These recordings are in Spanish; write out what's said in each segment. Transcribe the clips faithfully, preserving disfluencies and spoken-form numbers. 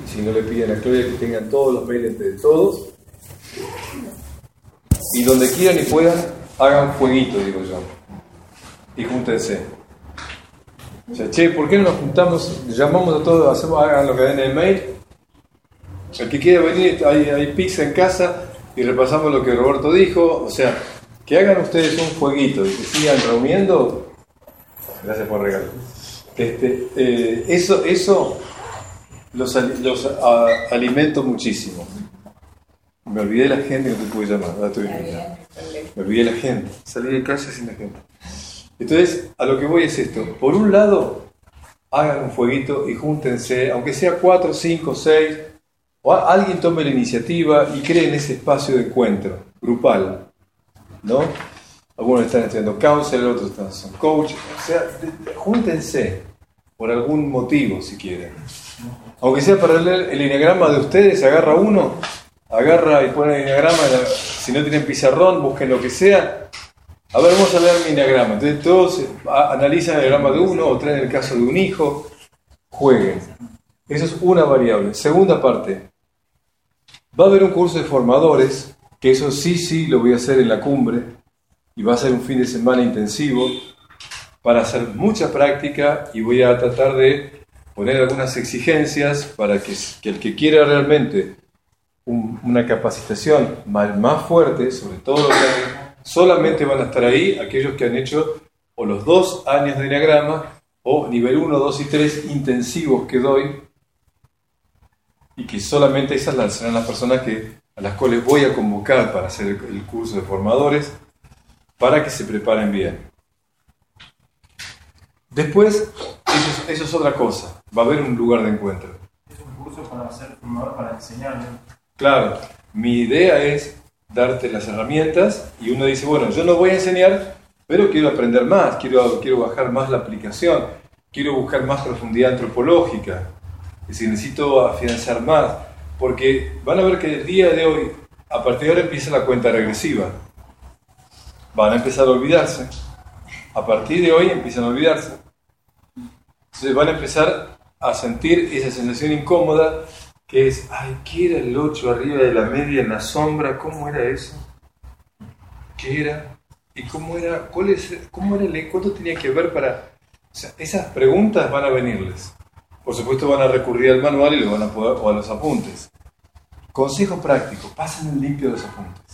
si no le piden a Claudia que tengan todos los mails entre todos, y donde quieran y puedan, hagan fueguito, digo yo, y júntense. O sea, che, ¿por qué no nos juntamos? Llamamos a todos, hacemos, hagan lo que den en el mail. El que quiera venir, hay, hay pizza en casa y repasamos lo que Roberto dijo. O sea, que hagan ustedes un fueguito y que sigan reuniendo. Gracias por el regalo. Este, eh, eso eso los, los a, alimento muchísimo. Me olvidé de la gente, no te pude llamar. Ahora estoy Me olvidé de la gente. Salí de casa sin la gente. Entonces, a lo que voy es esto. Por un lado, hagan un fueguito y júntense, aunque sea cuatro, cinco, seis, o alguien tome la iniciativa y creen ese espacio de encuentro grupal, ¿no? Algunos están estudiando counselor, otros están son coach, o sea, júntense por algún motivo si quieren. Aunque sea para leer el enneagrama de ustedes, agarra uno, agarra y pone el enneagrama, si no tienen pizarrón, busquen lo que sea. A ver, vamos a leer mi enneagrama. Entonces todos analizan el enneagrama de uno o traen el caso de un hijo, jueguen. Eso es una variable. Segunda parte, va a haber un curso de formadores, que eso sí, sí, lo voy a hacer en la cumbre, y va a ser un fin de semana intensivo, para hacer mucha práctica, y voy a tratar de poner algunas exigencias para que, que el que quiera realmente un, una capacitación más, más fuerte, sobre todo lo que solamente van a estar ahí aquellos que han hecho o los dos años de enneagrama o nivel uno, dos y tres intensivos que doy, y que solamente esas serán las personas que, a las cuales voy a convocar para hacer el, el curso de formadores, para que se preparen bien. Después, eso es, eso es otra cosa, va a haber un lugar de encuentro. Es un curso para ser formador, para enseñar, ¿no? Claro, mi idea es darte las herramientas y uno dice, bueno, yo no voy a enseñar, pero quiero aprender más, quiero, quiero bajar más la aplicación, quiero buscar más profundidad antropológica, es decir, necesito afianzar más, porque van a ver que el día de hoy, a partir de ahora empieza la cuenta regresiva, van a empezar a olvidarse, a partir de hoy empiezan a olvidarse, entonces van a empezar a sentir esa sensación incómoda, que es, ay, ¿qué era el ocho arriba de la media en la sombra? ¿Cómo era eso? ¿Qué era? ¿Y cómo era? ¿Cuál es, cómo era el, ¿Cuánto tenía que ver para...? O sea, esas preguntas van a venirles. Por supuesto van a recurrir al manual y lo van a poder, o a los apuntes. Consejo práctico, pasen en limpio los apuntes.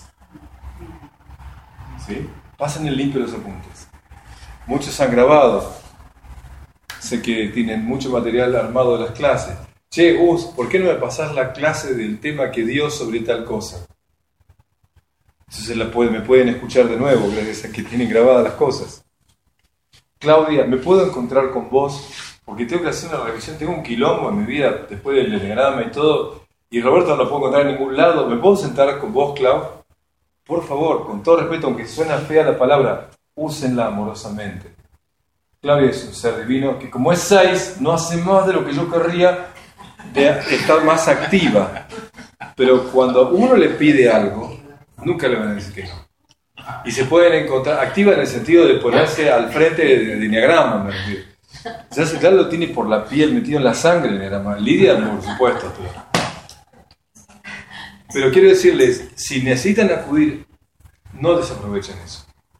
¿Sí? Pasen en limpio los apuntes. Muchos han grabado. Sé que tienen mucho material armado de las clases. Che, Gus, ¿por qué no me pasás la clase del tema que dio sobre tal cosa? Entonces la pueden, me pueden escuchar de nuevo, gracias a que tienen grabadas las cosas. Claudia, ¿me puedo encontrar con vos? Porque tengo que hacer una revisión, tengo un quilombo en mi vida después del enneagrama y todo, y Roberto no lo puedo encontrar en ningún lado. ¿Me puedo sentar con vos, Clau? Por favor, con todo respeto, aunque suena fea la palabra, úsenla amorosamente. Claudia es un ser divino que, como es seis, no hace más de lo que yo querría de estar más activa, pero cuando uno le pide algo, nunca le van a decir que no. Y se pueden encontrar activa en el sentido de ponerse al frente de, de enneagrama, me refiero. Ya se claro, lo tiene por la piel, metido en la sangre el enneagrama. Lidia, por supuesto. Pero, pero quiero decirles, si necesitan acudir, no desaprovechen eso.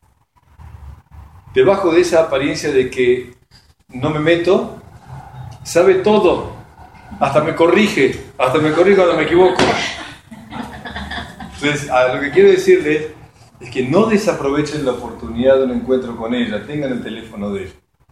Debajo de esa apariencia de que no me meto, sabe todo. Hasta me corrige, hasta me corrige cuando me equivoco. Entonces, a lo que quiero decirles es que no desaprovechen la oportunidad de un encuentro con ella, tengan el teléfono de ella.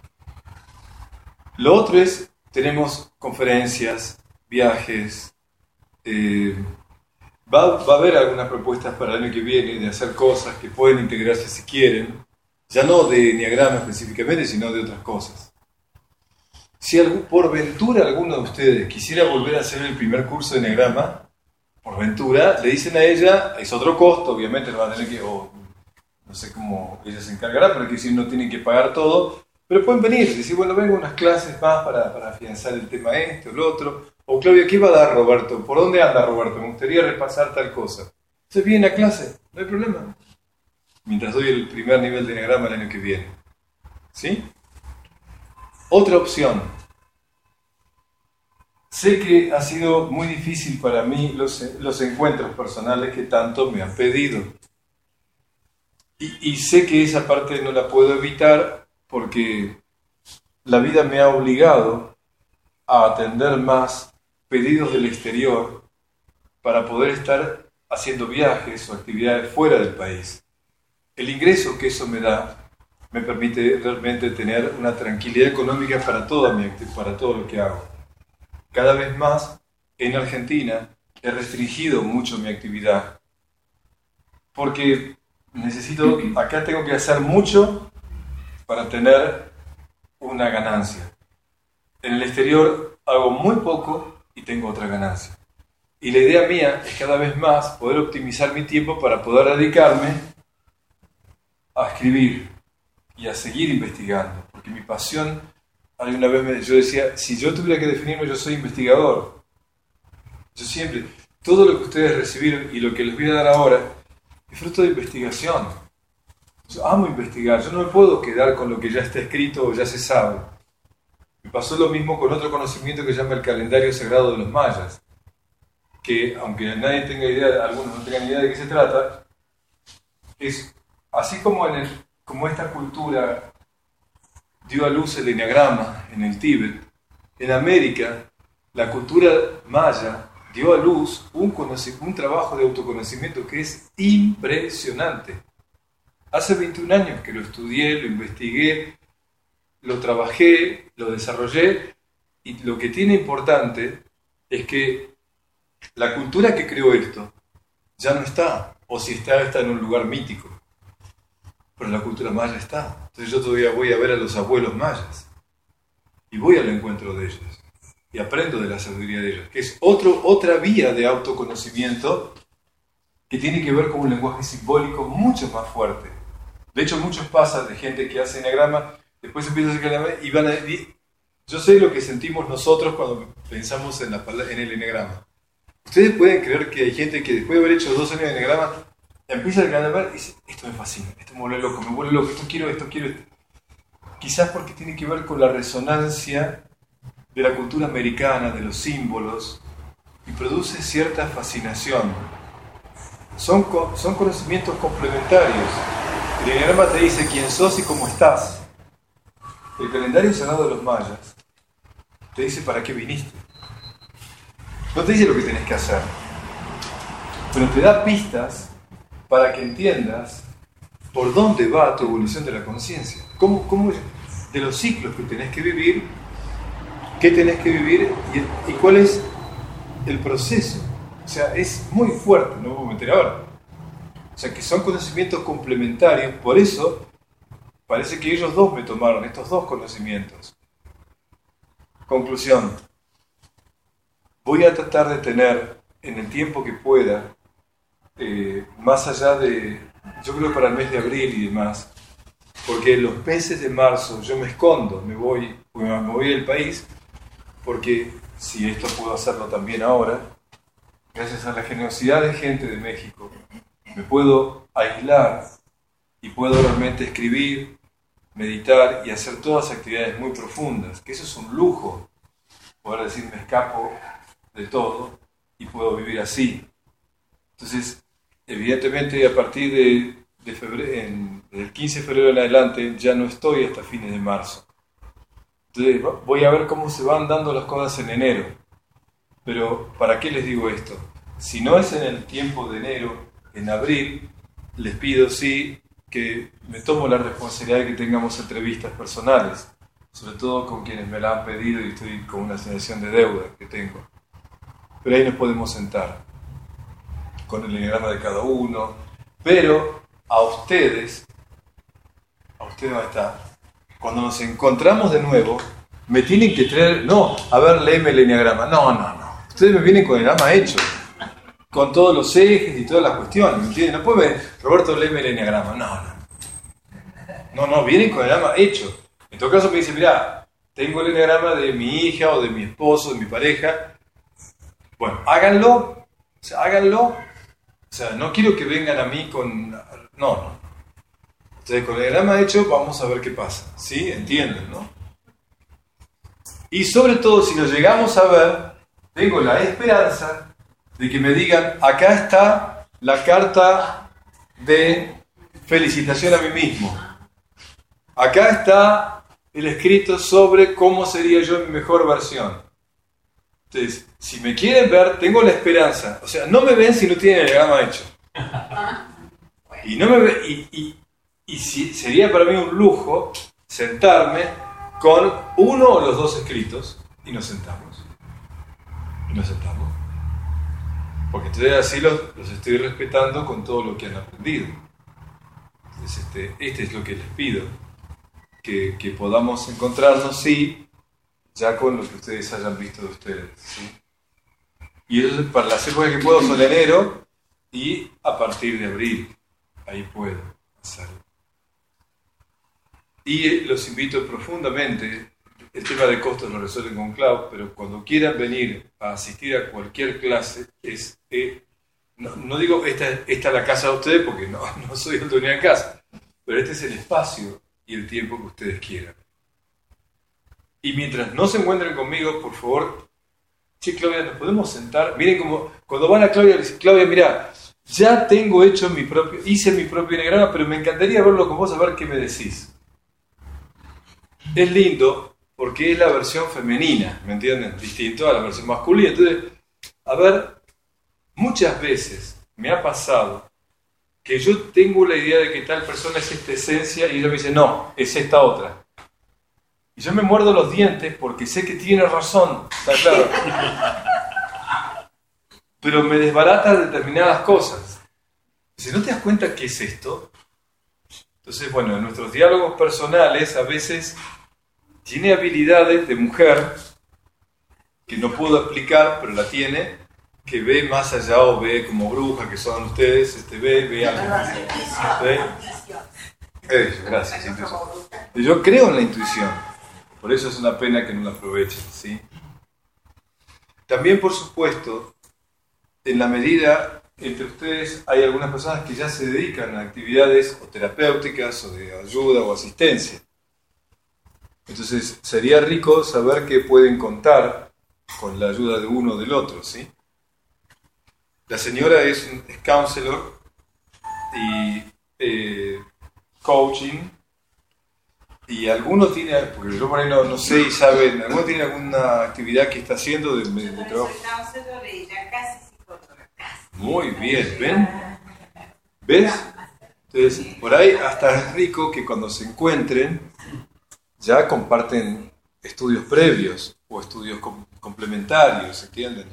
Lo otro es, tenemos conferencias, viajes, eh, va, va a haber algunas propuestas para el año que viene de hacer cosas que pueden integrarse si quieren, ya no de enneagrama específicamente, sino de otras cosas. Si por ventura alguno de ustedes quisiera volver a hacer el primer curso de enneagrama, por ventura, le dicen a ella, es otro costo, obviamente no va a tener que, o no sé cómo ella se encargará, pero que decir, no tienen que pagar todo, pero pueden venir y decir, bueno, vengo unas clases más para, para afianzar el tema este o lo otro, o Claudia, ¿qué va a dar Roberto? ¿Por dónde anda Roberto? Me gustaría repasar tal cosa. Entonces viene a clase, no hay problema, mientras doy el primer nivel de enneagrama el año que viene. ¿Sí? Otra opción. sé que ha sido muy difícil para mí los, los encuentros personales que tanto me han pedido. Y, y sé que esa parte no la puedo evitar porque la vida me ha obligado a atender más pedidos del exterior para poder estar haciendo viajes o actividades fuera del país. El ingreso que eso me da me permite realmente tener una tranquilidad económica para, toda mi, para todo lo que hago. Cada vez más, en Argentina, he restringido mucho mi actividad, porque necesito, acá tengo que hacer mucho para tener una ganancia. En el exterior hago muy poco y tengo otra ganancia. Y la idea mía es cada vez más poder optimizar mi tiempo para poder dedicarme a escribir y a seguir investigando, porque mi pasión, alguna vez me, yo decía, si yo tuviera que definirme, yo soy investigador. Yo siempre, todo lo que ustedes recibieron y lo que les voy a dar ahora, es fruto de investigación. Yo amo investigar, yo no me puedo quedar con lo que ya está escrito o ya se sabe. Me pasó lo mismo con otro conocimiento que se llama el calendario sagrado de los mayas, que aunque nadie tenga idea, algunos no tengan idea de qué se trata, es así como, en el, como esta cultura dio a luz el eneagrama en el Tíbet, en América la cultura maya dio a luz un, un trabajo de autoconocimiento que es impresionante. Hace veintiún años que lo estudié, lo investigué, lo trabajé, lo desarrollé, y lo que tiene importante es que la cultura que creó esto ya no está, o si está, está en un lugar mítico. Pero la cultura maya está. Entonces yo todavía voy a ver a los abuelos mayas y voy al encuentro de ellos y aprendo de la sabiduría de ellos, que es otro, otra vía de autoconocimiento que tiene que ver con un lenguaje simbólico mucho más fuerte. De hecho, muchos pasan de gente que hace eneagrama, después empieza a hacer eneagrama y van a... Y yo sé lo que sentimos nosotros cuando pensamos en, la, en el eneagrama. Ustedes pueden creer que hay gente que después de haber hecho dos años de eneagrama empieza a eneagrama y dice, esto me fascina, esto me vuelve loco, me vuelve loco, esto quiero, esto quiero, esto. Quizás porque tiene que ver con la resonancia de la cultura americana, de los símbolos, y produce cierta fascinación. Son, son conocimientos complementarios. El eneagrama te dice quién sos y cómo estás. El calendario sagrado de los mayas te dice para qué viniste. No te dice lo que tenés que hacer, pero te da pistas para que entiendas por dónde va tu evolución de la conciencia. Cómo, cómo, de los ciclos que tenés que vivir, qué tenés que vivir y, y cuál es el proceso. O sea, es muy fuerte, no me voy a meter ahora. O sea, que son conocimientos complementarios, por eso parece que ellos dos me tomaron, estos dos conocimientos. Conclusión. Voy a tratar de tener, en el tiempo que pueda, eh, más allá de, yo creo para el mes de abril y demás, porque los meses de marzo yo me escondo, me voy, me voy del país, porque si esto puedo hacerlo también ahora, gracias a la generosidad de gente de México, me puedo aislar y puedo realmente escribir, meditar y hacer todas actividades muy profundas, que eso es un lujo, poder decir me escapo de todo y puedo vivir así. Entonces, evidentemente a partir de, de febrero, en, del quince de febrero en adelante ya no estoy hasta fines de marzo. Entonces voy a ver cómo se van dando las cosas en enero. Pero ¿para qué les digo esto? Si no es en el tiempo de enero, en abril, les pido sí que me tomo la responsabilidad de que tengamos entrevistas personales, sobre todo con quienes me la han pedido y estoy con una sensación de deuda que tengo. Pero ahí nos podemos sentar con el eneagrama de cada uno, pero a ustedes, a ustedes va a estar, cuando nos encontramos de nuevo, me tienen que traer, no, a ver, léeme el eneagrama, no, no, no, ustedes me vienen con el eneagrama hecho, con todos los ejes y todas las cuestiones, ¿me entienden? No pueden ver, Roberto, léeme el eneagrama, no, no, no, no, vienen con el eneagrama hecho. En todo caso me dicen, mirá, tengo el eneagrama de mi hija o de mi esposo, de mi pareja. Bueno, háganlo, o sea, háganlo, o sea, no quiero que vengan a mí con... No, no. Entonces, con el eneagrama hecho, vamos a ver qué pasa, ¿sí? Entienden, ¿no? Y sobre todo, si lo llegamos a ver, tengo la esperanza de que me digan, acá está la carta de felicitación a mí mismo. Acá está el escrito sobre cómo sería yo mi mejor versión. Entonces, si me quieren ver, tengo la esperanza. O sea, no me ven si no tienen el diagrama hecho. Y, no me ve, y, y, y si, sería para mí un lujo sentarme con uno o los dos escritos y nos sentamos. Y nos sentamos. Porque entonces así los, los estoy respetando con todo lo que han aprendido. Entonces, este, este es lo que les pido. Que, que podamos encontrarnos, sí, ya con lo que ustedes hayan visto de ustedes, ¿sí? Y eso para las épocas que puedo son enero y a partir de abril, ahí puedo hacerlo. Y los invito profundamente, el tema de costos lo resuelven con Clau, pero cuando quieran venir a asistir a cualquier clase, es, eh, no, no digo esta, esta es la casa de ustedes porque no, no soy el dueño de casa, pero este es el espacio y el tiempo que ustedes quieran. Y mientras no se encuentren conmigo, por favor, che, Claudia, ¿nos podemos sentar? Miren como cuando van a Claudia, le dicen, Claudia, mira, ya tengo hecho mi propio, hice mi propio enegrama, pero me encantaría verlo con vos, a ver qué me decís. Es lindo porque es la versión femenina, ¿me entienden? Distinto a la versión masculina. Entonces, a ver, muchas veces me ha pasado que yo tengo la idea de que tal persona es esta esencia y ella me dice, no, es esta otra. Y yo me muerdo los dientes porque sé que tiene razón, está claro. Pero me desbarata determinadas cosas. Si no te das cuenta qué es esto, entonces, bueno, en nuestros diálogos personales a veces tiene habilidades de mujer que no puedo explicar, pero la tiene, que ve más allá o ve como bruja que son ustedes, este, ve, ve algo. ¿Ve? Eso, gracias. Intuición. Yo creo en la intuición, por eso es una pena que no la aprovechen, ¿sí? También, por supuesto, en la medida entre ustedes hay algunas personas que ya se dedican a actividades o terapéuticas o de ayuda o asistencia. Entonces, sería rico saber que pueden contar con la ayuda de uno o del otro, ¿sí? La señora es, un, es counselor y eh, coaching, y alguno tiene, porque yo por ahí no, no sé y saben, alguno tiene alguna actividad que está haciendo de, de, de trabajo. Muy bien, ¿ven? ¿Ves? Entonces, por ahí hasta es rico que cuando se encuentren ya comparten estudios previos o estudios com- complementarios, ¿entienden?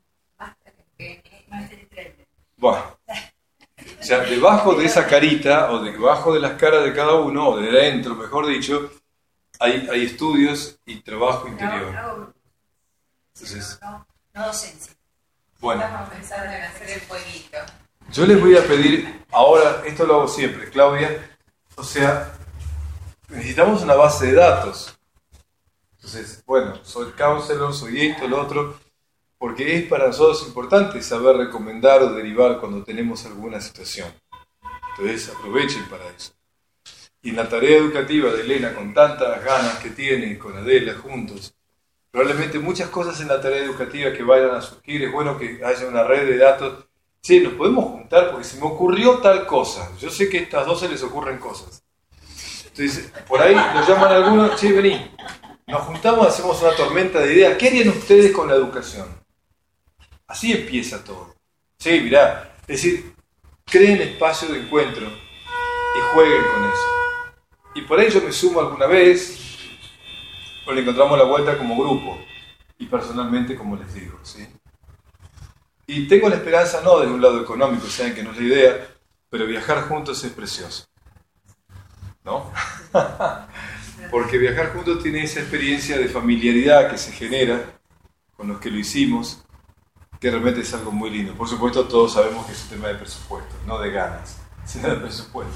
Bueno, o sea, debajo de esa carita, o debajo de las caras de cada uno, o de dentro, mejor dicho, hay, hay estudios y trabajo interior. Entonces, no docencia. Bueno, Estamos pensando en hacer el fueguito. Yo les voy a pedir, ahora, esto lo hago siempre, Claudia, o sea, necesitamos una base de datos. Entonces, bueno, soy counselor, soy esto, lo otro, porque es para nosotros importante saber recomendar o derivar cuando tenemos alguna situación. Entonces, aprovechen para eso. Y en la tarea educativa de Elena, con tantas ganas que tiene, con Adela juntos, probablemente muchas cosas en la tarea educativa que vayan a surgir, es bueno que haya una red de datos. Sí, nos podemos juntar porque se me ocurrió tal cosa. Yo sé que a estas dos se les ocurren cosas. Entonces, por ahí nos llaman algunos, che, vení, nos juntamos, hacemos una tormenta de ideas. ¿Qué harían ustedes con la educación? Así empieza todo. Sí, mirá, es decir, creen espacio de encuentro y jueguen con eso. Y por ahí yo me sumo alguna vez, o le encontramos la vuelta como grupo, y personalmente, como les digo, ¿sí? Y tengo la esperanza, no desde un lado económico, saben que no es la idea, pero viajar juntos es precioso, ¿no? Porque viajar juntos tiene esa experiencia de familiaridad que se genera con los que lo hicimos, que realmente es algo muy lindo. Por supuesto, todos sabemos que es un tema de presupuesto, no de ganas, sino de presupuesto.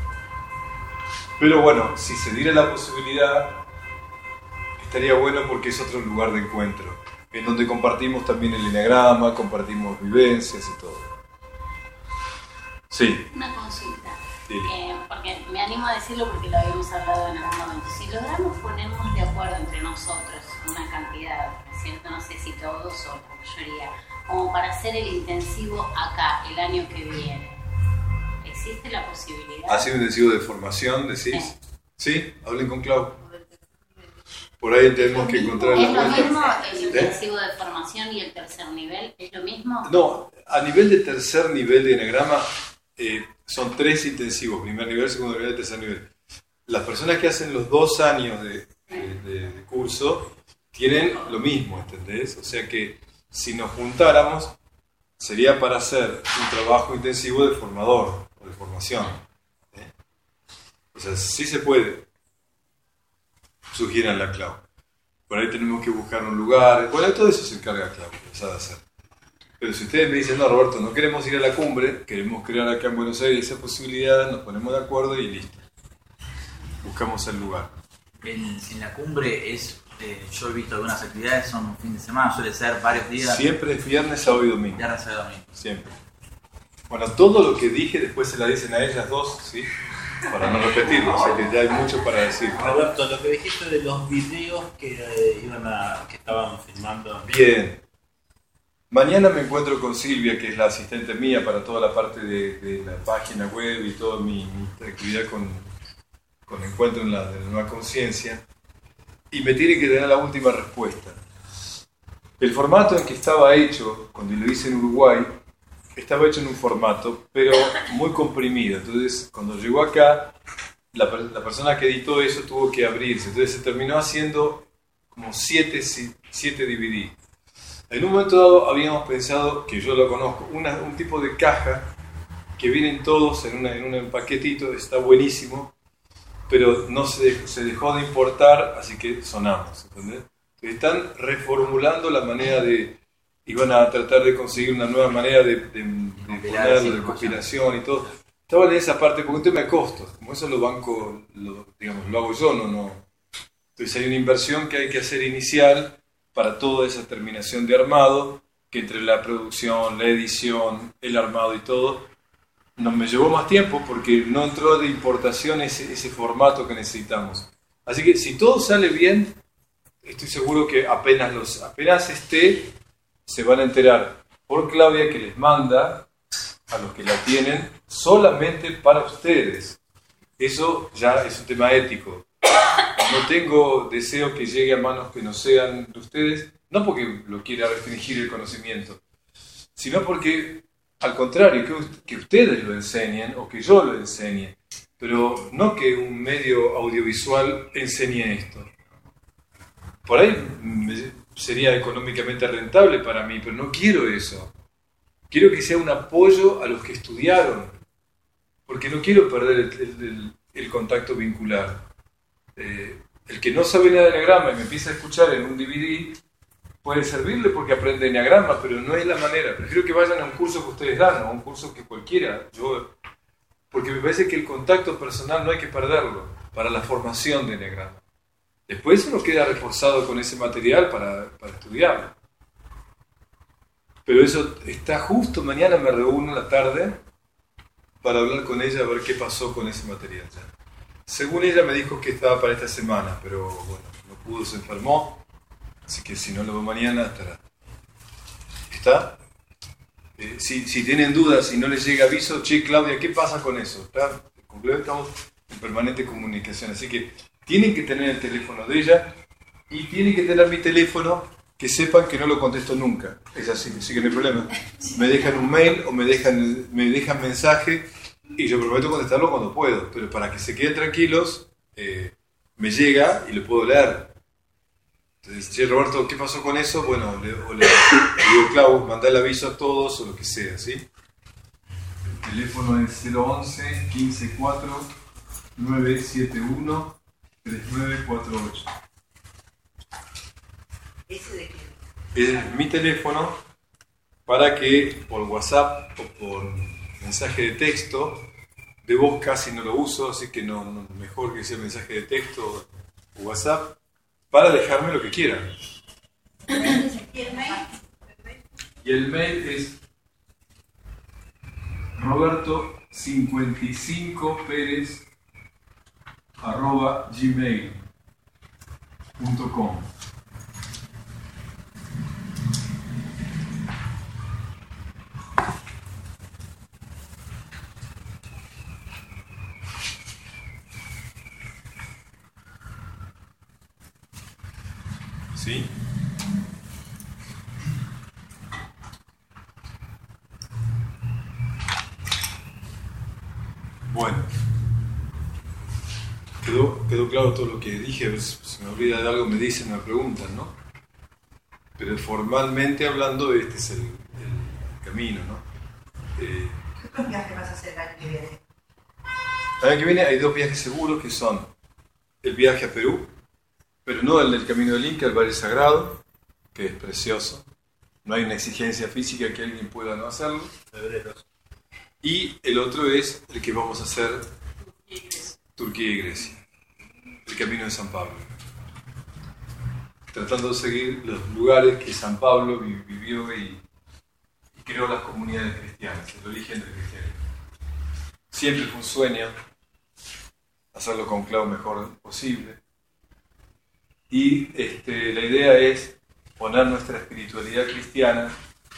Pero bueno, si se diera la posibilidad, estaría bueno porque es otro lugar de encuentro, en donde compartimos también el eneagrama, compartimos vivencias y todo. Sí. Una consulta. Eh, porque me animo a decirlo porque lo habíamos hablado en algún momento. Si logramos ponernos de acuerdo entre nosotros una cantidad, ¿cierto? No sé si todos o la mayoría, como para hacer el intensivo acá, el año que viene, ¿existe la posibilidad? ¿Hacer un intensivo de formación, decís? Sí, sí, hablen con Clau. Por ahí tenemos que encontrar ¿Es la lo vuelta. mismo el ¿Eh? intensivo de formación y el tercer nivel? ¿Es lo mismo? No, a nivel de tercer nivel de enagrama eh, son tres intensivos, primer nivel, segundo nivel y tercer nivel. Las personas que hacen los dos años de, de, de- de curso tienen lo mismo, ¿entendés? O sea que si nos juntáramos sería para hacer un trabajo intensivo de formador o de formación. ¿eh? O sea, sí se puede. Sugieran la Clau. Por ahí tenemos que buscar un lugar. Bueno, todo eso se encarga Clau, que sabe hacer. Pero si ustedes me dicen, no, Roberto, no queremos ir a la cumbre, queremos crear acá en Buenos Aires esa posibilidad, nos ponemos de acuerdo y listo. Buscamos el lugar. En, en la cumbre es, eh, yo he visto algunas actividades, son un fin de semana, suele ser varios días. Siempre es viernes, sábado y domingo. Viernes, sábado y domingo. Siempre. Bueno, todo lo que dije después se la dicen a ellas dos, ¿sí? Para no repetirlo, o sea que ya hay mucho para decir. Roberto, lo que dijiste de los videos que eh, iban a, que estaban filmando. Bien. Mañana me encuentro con Silvia, que es la asistente mía para toda la parte de, de la página web y toda mi, mi actividad con, con Encuentro en la, de la Nueva Conciencia. Y me tiene que tener la última respuesta. El formato en que estaba hecho, cuando lo hice en Uruguay, estaba hecho en un formato, pero muy comprimido. Entonces, cuando llegó acá, la, la persona que editó eso tuvo que abrirse. Entonces se terminó haciendo como siete, siete D V D. En un momento dado habíamos pensado, que yo lo conozco, una, un tipo de caja que vienen todos en, una, en un paquetito, está buenísimo, pero no se, se dejó de importar, así que sonamos, ¿entendés? Están reformulando la manera de... y van a tratar de conseguir una nueva manera de, de, de ponerlo, de compilación y todo. Estaba en esa parte, porque un tema de costos, como eso lo banco, lo, digamos, lo hago yo, no, no. Entonces hay una inversión que hay que hacer inicial para toda esa terminación de armado, que entre la producción, la edición, el armado y todo, nos me llevó más tiempo porque no entró de importación ese, ese formato que necesitamos. Así que si todo sale bien, estoy seguro que apenas, los, apenas esté, se van a enterar por Claudia, que les manda a los que la tienen solamente para ustedes. Eso ya es un tema ético. No tengo deseo que llegue a manos que no sean de ustedes, no porque lo quiera restringir el conocimiento, sino porque, al contrario, que, que ustedes lo enseñen o que yo lo enseñe, pero no que un medio audiovisual enseñe esto. Por ahí sería económicamente rentable para mí, pero no quiero eso. Quiero que sea un apoyo a los que estudiaron, porque no quiero perder el, el, el contacto vincular. Eh, el que no sabe nada de enagrama y me empieza a escuchar en un D V D puede servirle porque aprende enagrama, pero no es la manera. Prefiero que vayan a un curso que ustedes dan o a un curso que cualquiera. Yo, porque me parece que el contacto personal no hay que perderlo para la formación de enagrama. Después uno queda reforzado con ese material para, para estudiarlo. Pero eso está justo, mañana me reúno en la tarde para hablar con ella a ver qué pasó con ese material. Ya. Según ella me dijo que estaba para esta semana, pero bueno, no pudo, se enfermó, así que si no lo veo mañana estará. ¿Está? Eh, si, si tienen dudas, si no les llega aviso, che, Claudia, ¿qué pasa con eso? ¿Está? Estamos en permanente comunicación, así que tienen que tener el teléfono de ella y tienen que tener mi teléfono, que sepan que no lo contesto nunca. Es así, así que no hay problema. Me dejan un mail o me dejan, me dejan mensaje y yo prometo contestarlo cuando puedo, pero para que se queden tranquilos, eh, me llega y lo puedo leer. Entonces, che, Roberto, ¿qué pasó con eso? Bueno, le, o le, le digo, Clau, mandá el aviso a todos o lo que sea, ¿sí? El teléfono es cero once, quince cuatro, nueve siete uno, tres nueve cuatro ocho. ¿Ese de qué? Es mi teléfono para que por WhatsApp o por mensaje de texto, de voz casi no lo uso, así que no, no mejor que sea mensaje de texto o WhatsApp, para dejarme lo que quieran. ¿Y el mail? Y el mail es Roberto cincuenta y cinco pérez arroba gmail punto com. ¿Sí? Bueno, quedó, quedó claro todo lo que dije. A veces se me olvida de algo, me dicen, me preguntan, ¿no? Pero formalmente hablando, este es el, el camino, ¿no? Eh, ¿Qué otros viajes vas a hacer el año que viene? El año que viene hay dos viajes seguros que son el viaje a Perú, pero no el del Camino del Inca, el Valle Sagrado, que es precioso. No hay una exigencia física que alguien pueda no hacerlo. Y el otro es el que vamos a hacer Turquía y Grecia, el Camino de San Pablo. Tratando de seguir los lugares que San Pablo vivió y, y creó las comunidades cristianas, el origen del cristianismo. Siempre fue un sueño hacerlo con lo mejor posible. Y este, la idea es poner nuestra espiritualidad cristiana,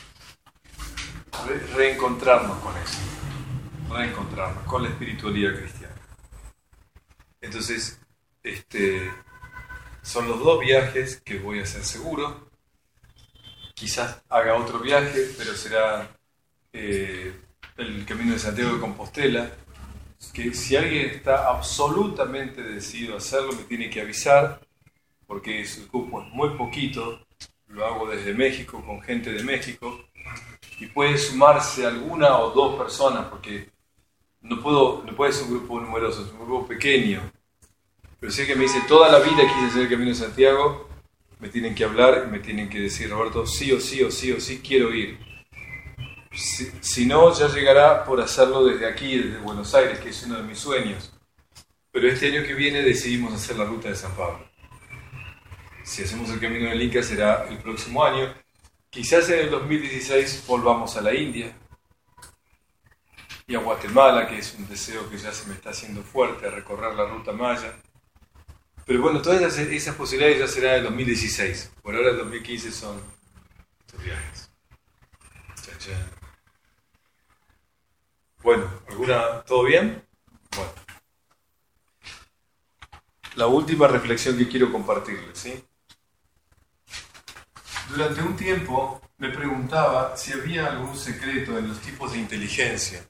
re reencontrarnos con eso, reencontrarnos con la espiritualidad cristiana. Entonces, este, son los dos viajes que voy a hacer seguro. Quizás haga otro viaje, pero será eh, el Camino de Santiago de Compostela, que si alguien está absolutamente decidido a hacerlo, me tiene que avisar, porque el cupo es muy poquito, lo hago desde México, con gente de México, y puede sumarse alguna o dos personas, porque no, puedo, no puede ser un grupo numeroso, es un grupo pequeño. Pero si alguien me dice, toda la vida quise hacer el Camino de Santiago, me tienen que hablar y me tienen que decir, Roberto, sí o sí o sí o sí quiero ir. Si, si no, ya llegará por hacerlo desde aquí, desde Buenos Aires, que es uno de mis sueños. Pero este año que viene decidimos hacer la ruta de San Pablo. Si hacemos el Camino del Inca será el próximo año. Quizás en el dos mil dieciséis volvamos a la India y a Guatemala, que es un deseo que ya se me está haciendo fuerte, a recorrer la ruta maya. Pero bueno, todas esas, esas posibilidades ya serán en el dos mil dieciséis. Por ahora el dos mil quince son estos viajes. Chao, chao. Bueno, ¿alguna? ¿Todo bien? Bueno. La última reflexión que quiero compartirles, ¿sí? Durante un tiempo me preguntaba si había algún secreto en los tipos de inteligencia.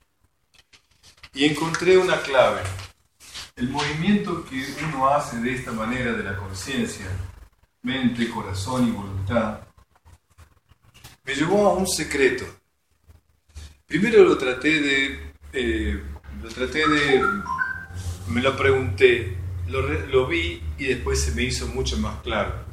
Y encontré una clave. El movimiento que uno hace de esta manera de la conciencia, mente, corazón y voluntad, me llevó a un secreto. Primero lo traté de... Eh, lo traté de... me lo pregunté, lo, lo vi y después se me hizo mucho más claro.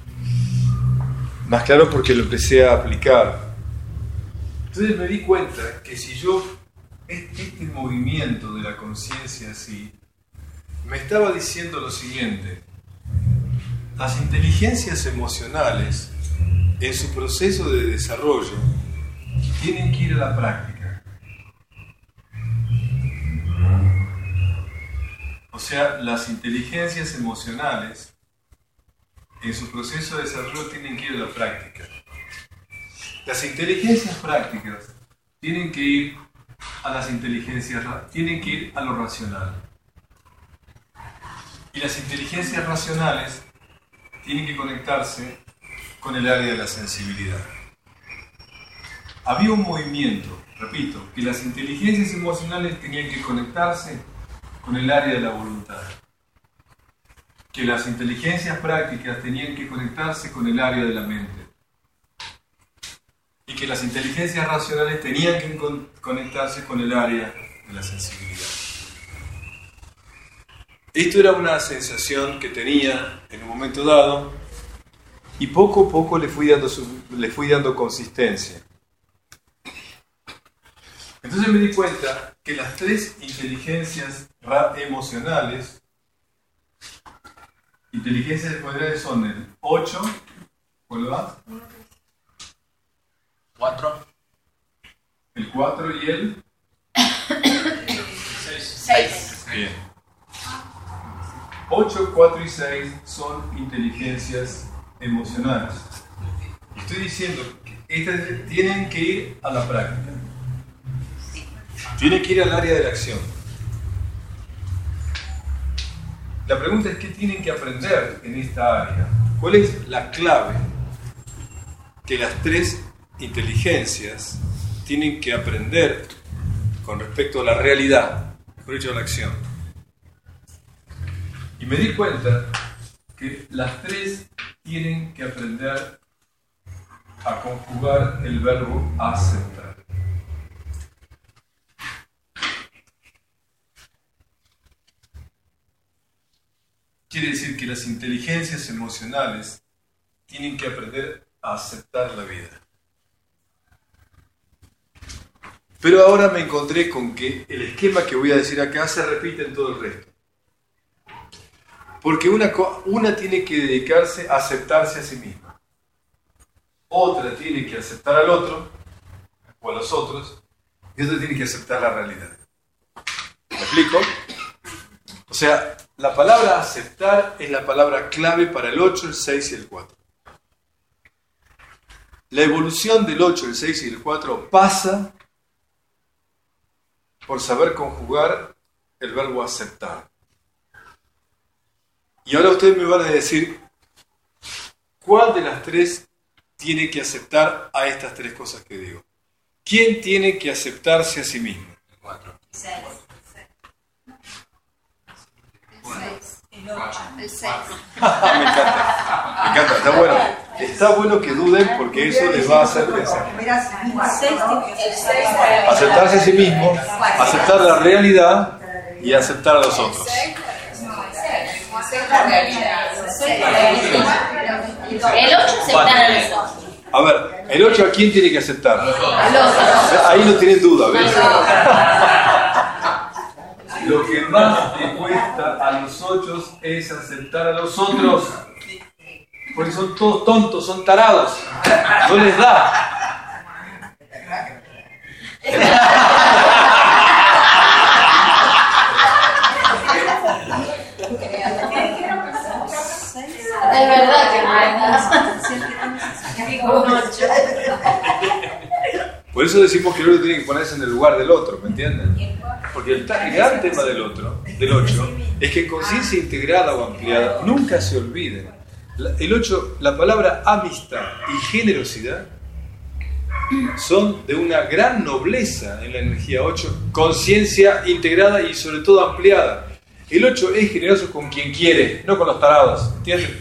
Más claro porque lo empecé a aplicar. Entonces me di cuenta que si yo, este, este movimiento de la conciencia así, me estaba diciendo lo siguiente: las inteligencias emocionales, en su proceso de desarrollo, tienen que ir a la práctica. O sea, las inteligencias emocionales, en su proceso de desarrollo, tienen que ir a la práctica. Las inteligencias prácticas tienen que ir a las inteligencias, tienen que ir a lo racional. Y las inteligencias racionales tienen que conectarse con el área de la sensibilidad. Había un movimiento, repito, que las inteligencias emocionales tenían que conectarse con el área de la voluntad, que las inteligencias prácticas tenían que conectarse con el área de la mente, y que las inteligencias racionales tenían que con- conectarse con el área de la sensibilidad. Esto era una sensación que tenía en un momento dado, y poco a poco le fui dando, su- le fui dando consistencia. Entonces me di cuenta que las tres inteligencias emocionales, inteligencias emocionales son el ocho, ¿cuál va? Cuatro. El cuatro y el ocho, cuatro y seis son inteligencias emocionales. Estoy diciendo que estas tienen que ir a la práctica. Tienen que ir al área de la acción. La pregunta es: ¿qué tienen que aprender en esta área? ¿Cuál es la clave que las tres inteligencias tienen que aprender con respecto a la realidad, mejor dicho, a la acción? Y me di cuenta que las tres tienen que aprender a conjugar el verbo aceptar. Quiere decir que las inteligencias emocionales tienen que aprender a aceptar la vida. Pero ahora me encontré con que el esquema que voy a decir acá se repite en todo el resto. Porque una, una tiene que dedicarse a aceptarse a sí misma. Otra tiene que aceptar al otro, o a los otros, y otra tiene que aceptar la realidad. ¿Me explico? O sea, la palabra aceptar es la palabra clave para el ocho, el seis y el cuatro. La evolución del ocho, el seis y el cuatro pasa por saber conjugar el verbo aceptar. Y ahora ustedes me van a decir, ¿cuál de las tres tiene que aceptar a estas tres cosas que digo? ¿Quién tiene que aceptarse a sí mismo? El cuatro. seis. El ocho. El seis. Me encanta, me encanta, está bueno. Está bueno que duden porque eso les va a hacer pensar. Aceptarse a sí mismo, aceptar la realidad y aceptar a los otros. El ocho aceptar a los otros. A ver, el ocho ¿a quién tiene que aceptar? Ahí no tienen duda, ¿ves? Lo que más le cuesta a los ocho es aceptar a los otros. Porque son todos tontos, son tarados. No les da. Es verdad que no Por eso decimos que el otro tiene que ponerse en el lugar del otro, ¿me entienden? Porque el, el gran tema del otro, del ocho, es que en conciencia integrada o ampliada nunca se olviden. La, el ocho, la palabra amistad y generosidad son de una gran nobleza en la energía ocho, conciencia integrada y sobre todo ampliada. El ocho es generoso con quien quiere, no con los tarados, ¿entienden?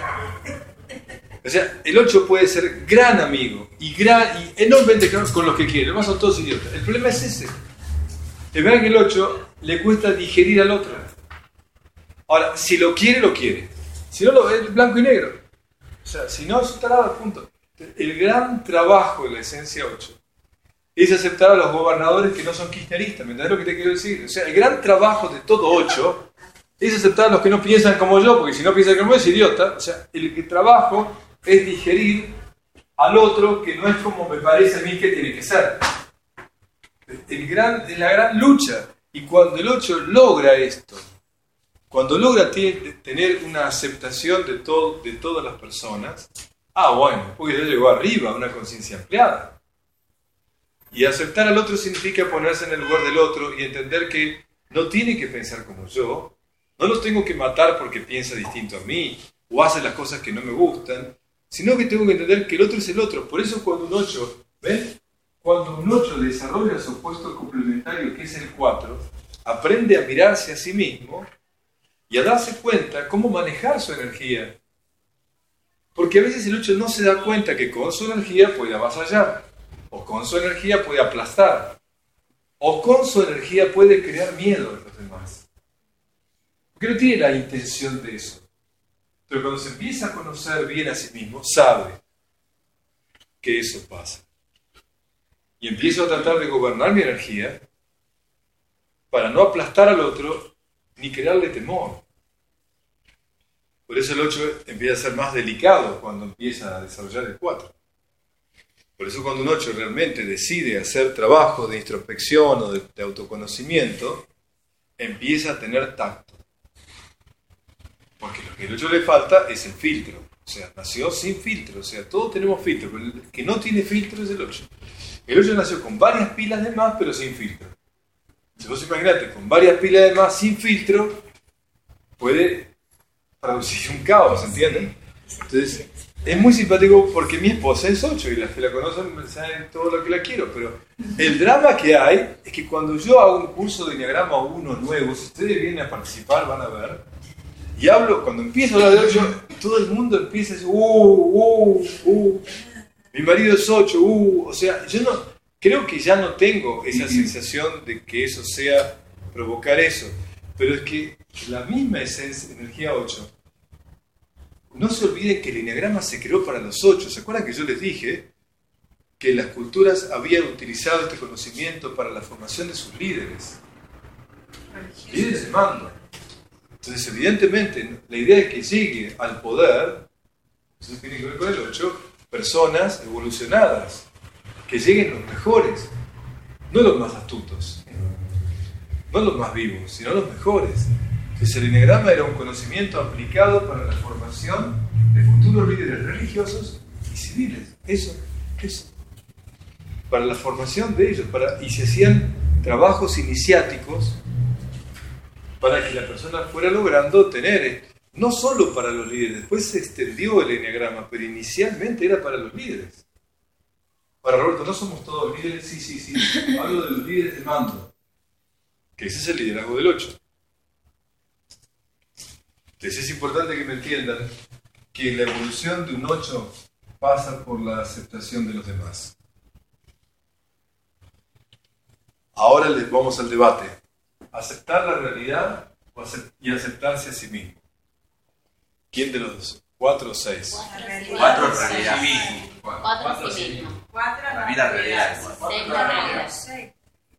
O sea, el ocho puede ser gran amigo y, gran, y enormemente generoso con los que quiere. Además son todos idiotas. El problema es ese. Es verdad que el ocho le cuesta digerir al otro. Ahora, si lo quiere, lo quiere. Si no, lo es blanco y negro. O sea, si no, es un tarado, punto. El gran trabajo de la esencia ocho es aceptar a los gobernadores que no son kirchneristas. ¿Me entendés lo que te quiero decir? O sea, el gran trabajo de todo ocho es aceptar a los que no piensan como yo, porque si no piensan como yo es idiota. O sea, el trabajo es digerir al otro que no es como me parece a mí que tiene que ser. El gran, la gran lucha. Y cuando el ocho logra esto, cuando logra t- tener una aceptación de, todo, de todas las personas, ah, bueno, porque ya llegó arriba, una conciencia ampliada. Y aceptar al otro significa ponerse en el lugar del otro y entender que no tiene que pensar como yo, no los tengo que matar porque piensa distinto a mí, o hace las cosas que no me gustan, sino que tengo que entender que el otro es el otro. Por eso cuando un ocho, ¿ven? Cuando un ocho desarrolla su opuesto complementario, que es el cuatro, aprende a mirarse a sí mismo y a darse cuenta cómo manejar su energía. Porque a veces el ocho no se da cuenta que con su energía puede avasallar, o con su energía puede aplastar, o con su energía puede crear miedo en los demás. Porque no tiene la intención de eso. Pero cuando se empieza a conocer bien a sí mismo, sabe que eso pasa. Y empiezo a tratar de gobernar mi energía para no aplastar al otro ni crearle temor. Por eso el ocho empieza a ser más delicado cuando empieza a desarrollar el cuatro. Por eso cuando un ocho realmente decide hacer trabajo de introspección o de, de autoconocimiento, empieza a tener tacto. que el ocho le falta es el filtro. O sea, nació sin filtro. O sea, todos tenemos filtro, pero el que no tiene filtro es el ocho. El ocho nació con varias pilas de más, pero sin filtro. Si vos imaginate, con varias pilas de más sin filtro, puede producir un caos, ¿entienden? Entonces, es muy simpático porque mi esposa es ocho y las que la conocen saben todo lo que la quiero, pero el drama que hay es que cuando yo hago un curso de Enneagrama uno nuevo, si ustedes vienen a participar van a ver, y hablo, cuando empiezo a hablar de ocho, todo el mundo empieza a decir, uh, uh, uh, mi marido es ocho, uh, o sea, yo no, creo que ya no tengo esa sensación de que eso sea provocar eso, pero es que la misma esencia, energía ocho, no se olviden que el Enneagrama se creó para los ocho. ¿Se acuerdan que yo les dije que las culturas habían utilizado este conocimiento para la formación de sus líderes? Líderes de mando. Entonces, evidentemente, la idea de que llegue al poder, eso tiene que ver con el ocho, personas evolucionadas, que lleguen los mejores, no los más astutos, no los más vivos, sino los mejores. Entonces el Enneagrama era un conocimiento aplicado para la formación de futuros líderes religiosos y civiles. Eso, eso. Para la formación de ellos. Para, y se hacían trabajos iniciáticos para que la persona fuera logrando tener, no solo para los líderes, después se extendió el Enneagrama, pero inicialmente era para los líderes. Para Roberto, ¿no somos todos líderes? Sí, sí, sí. Hablo de los líderes de mando, que ese es el liderazgo del ocho. Entonces es importante que me entiendan que la evolución de un ocho pasa por la aceptación de los demás. Ahora les vamos al debate. ¿Aceptar la realidad o acept- y aceptarse a sí mismo? ¿Quién de los dos? ¿Cuatro o seis? Cuatro en realidad. Cuatro en sí mismo. Cuatro Para mí la realidad es cuatro. Seis la realidad. Seis.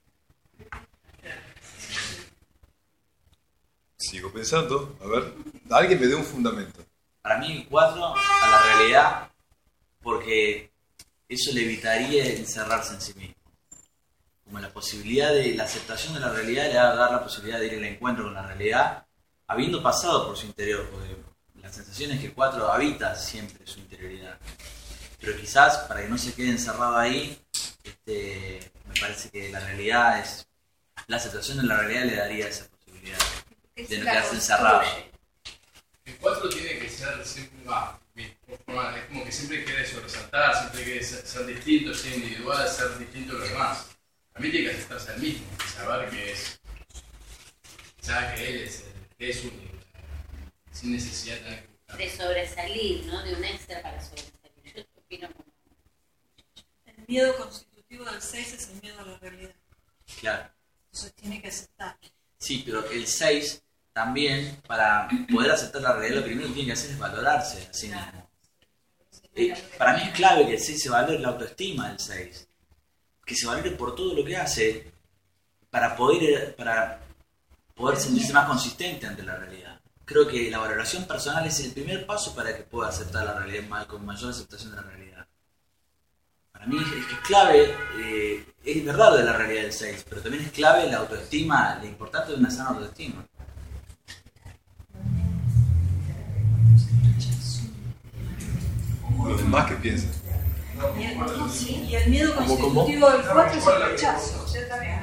Sigo pensando. A ver, alguien me dé un fundamento. Para mí cuatro a la realidad, porque eso le evitaría encerrarse en sí mismo. Como la posibilidad de la aceptación de la realidad le va a dar la posibilidad de ir al encuentro con la realidad, habiendo pasado por su interior, porque la sensación es que cuatro habita siempre su interioridad. Pero quizás para que no se quede encerrado ahí, este, me parece que la realidad es, la aceptación de la realidad le daría esa posibilidad de no quedarse encerrado. El cuatro tiene que ser siempre, va, es como que siempre quiere sobresaltar, siempre quiere ser, ser distinto, ser individual, ser distinto a los demás. A mí tiene que aceptarse al mismo, saber que es, saber que él es, que es único, sin necesidad de tener que buscar. De sobresalir, ¿no? De un extra para sobresalir. Yo opino como... El miedo constitutivo del seis es el miedo a la realidad. Claro. Entonces tiene que aceptar. Sí, pero el seis también, para poder aceptar la realidad, lo primero que tiene que hacer es valorarse a sí mismo. Eh, para mí es clave que el seis se valore la autoestima del seis. Que se valore por todo lo que hace para poder, para poder sentirse más consistente ante la realidad. Creo que la valoración personal es el primer paso para que pueda aceptar la realidad con mayor aceptación de la realidad. Para mí es, es clave, eh, es verdad de la realidad del seis, pero también es clave la autoestima, lo importante de una sana autoestima. ¿Los demás qué piensan? Y el, sí, y el miedo ¿Cómo, constitutivo cómo? del cuatro es el rechazo. Yo también.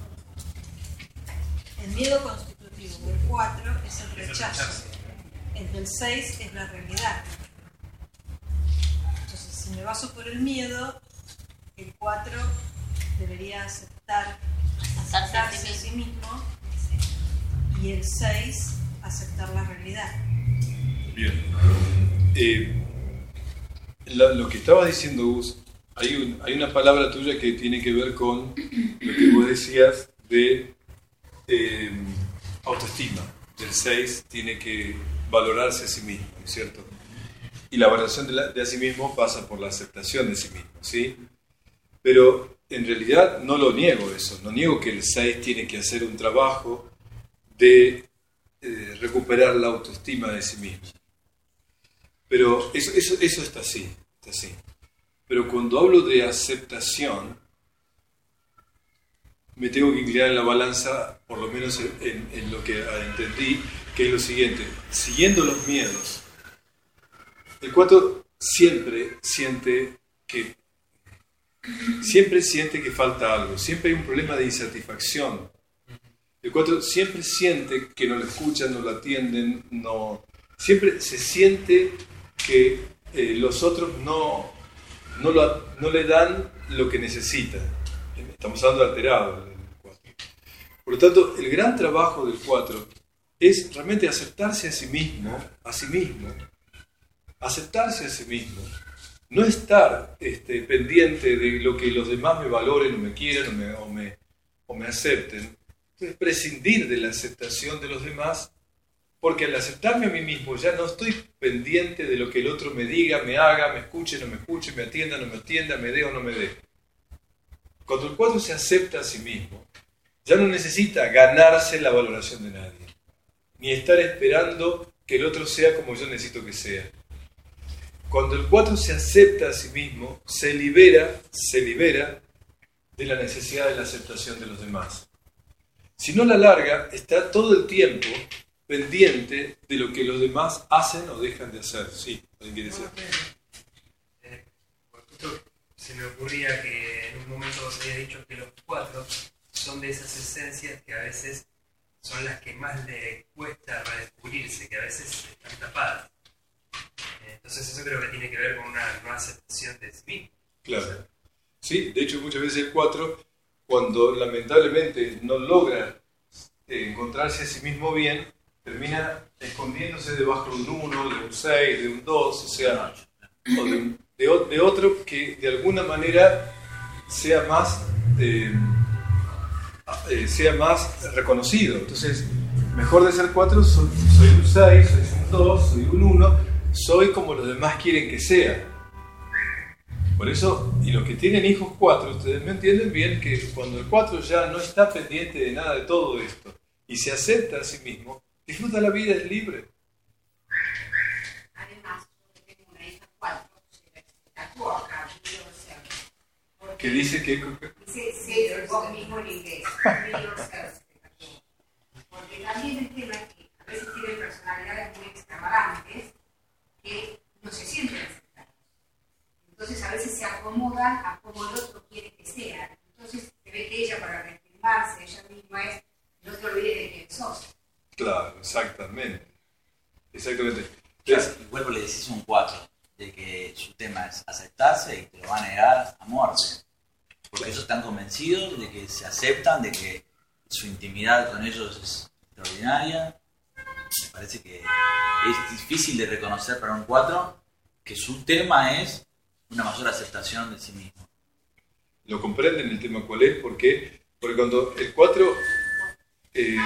El miedo constitutivo del cuatro es el rechazo. El del seis es la realidad. Entonces, si me baso por el miedo, el cuatro debería aceptar, aceptarse a sí mismo, y el seis aceptar la realidad. Bien. Eh, lo, lo que estaba diciendo Gus, hay, un, hay una palabra tuya que tiene que ver con lo que vos decías de eh, autoestima. El seis tiene que valorarse a sí mismo, ¿no es cierto? Y la valoración de, la, de a sí mismo pasa por la aceptación de sí mismo, ¿sí? Pero en realidad no lo niego eso, no niego que el seis tiene que hacer un trabajo de eh, recuperar la autoestima de sí mismo. Pero eso, eso, eso está así, está así. Pero cuando hablo de aceptación, me tengo que inclinar en la balanza, por lo menos en, en lo que entendí, que es lo siguiente: siguiendo los miedos, el cuatro siempre siente que siempre siente que falta algo, siempre hay un problema de insatisfacción. El cuatro siempre siente que no lo escuchan, no lo atienden, no, siempre se siente que eh, los otros no, no, lo, no le dan lo que necesita. Estamos hablando de alterado del cuatro. Por lo tanto, el gran trabajo del cuatro es realmente aceptarse a sí mismo, a sí mismo, aceptarse a sí mismo, no estar este, pendiente de lo que los demás me valoren o me quieran o me, o me, o me acepten. Entonces, prescindir de la aceptación de los demás, porque al aceptarme a mí mismo ya no estoy pendiente de lo que el otro me diga, me haga, me escuche, no me escuche, me atienda, no me atienda, me dé o no me dé. Cuando el cuatro se acepta a sí mismo, ya no necesita ganarse la valoración de nadie, ni estar esperando que el otro sea como yo necesito que sea. Cuando el cuatro se acepta a sí mismo, se libera, se libera de la necesidad de la aceptación de los demás. Si no, la larga está todo el tiempo pendiente de lo que los demás hacen o dejan de hacer. Sí, ¿alguien quiere decir? Eh, justo se me ocurría que en un momento vos habías dicho que los cuatro son de esas esencias que a veces son las que más le cuesta redescubrirse, que a veces están tapadas. Entonces eso creo que tiene que ver con una no aceptación de sí mismo. Claro. Sí, de hecho muchas veces el cuatro, cuando lamentablemente no logra eh, encontrarse a sí mismo bien, termina escondiéndose debajo de un uno, de un seis, de un dos, o sea, o de, un, de, de otro que de alguna manera sea más, eh, eh, sea más reconocido. Entonces, mejor de ser cuatro, soy, soy un seis, soy un dos, soy un uno, soy como los demás quieren que sea. Por eso, y los que tienen hijos cuatro, ustedes me entienden bien que cuando el cuatro ya no está pendiente de nada de todo esto y se acepta a sí mismo, disfruta la vida, es libre. Además, yo tengo una hija cuatro, tatúo acá, que dice que... Dice, sí, vos mismo en inglés, porque también el tema es que a veces tienen personalidades muy extravagantes que no se sienten aceptados. Entonces a veces se acomodan a como el otro quiere que sean. Entonces se ve que ella, para reafirmarse ella misma, es no te olvides de quién sos. Claro, exactamente. Exactamente. Claro, y vuelvo le decís un cuatro, de que su tema es aceptarse y te lo va a negar a muerte. Porque ellos están convencidos de que se aceptan, de que su intimidad con ellos es extraordinaria. Me parece que es difícil de reconocer para un cuatro que su tema es una mayor aceptación de sí mismo. ¿Lo comprenden el tema cuál es? ¿Por qué? Porque cuando el cuatro... Eh,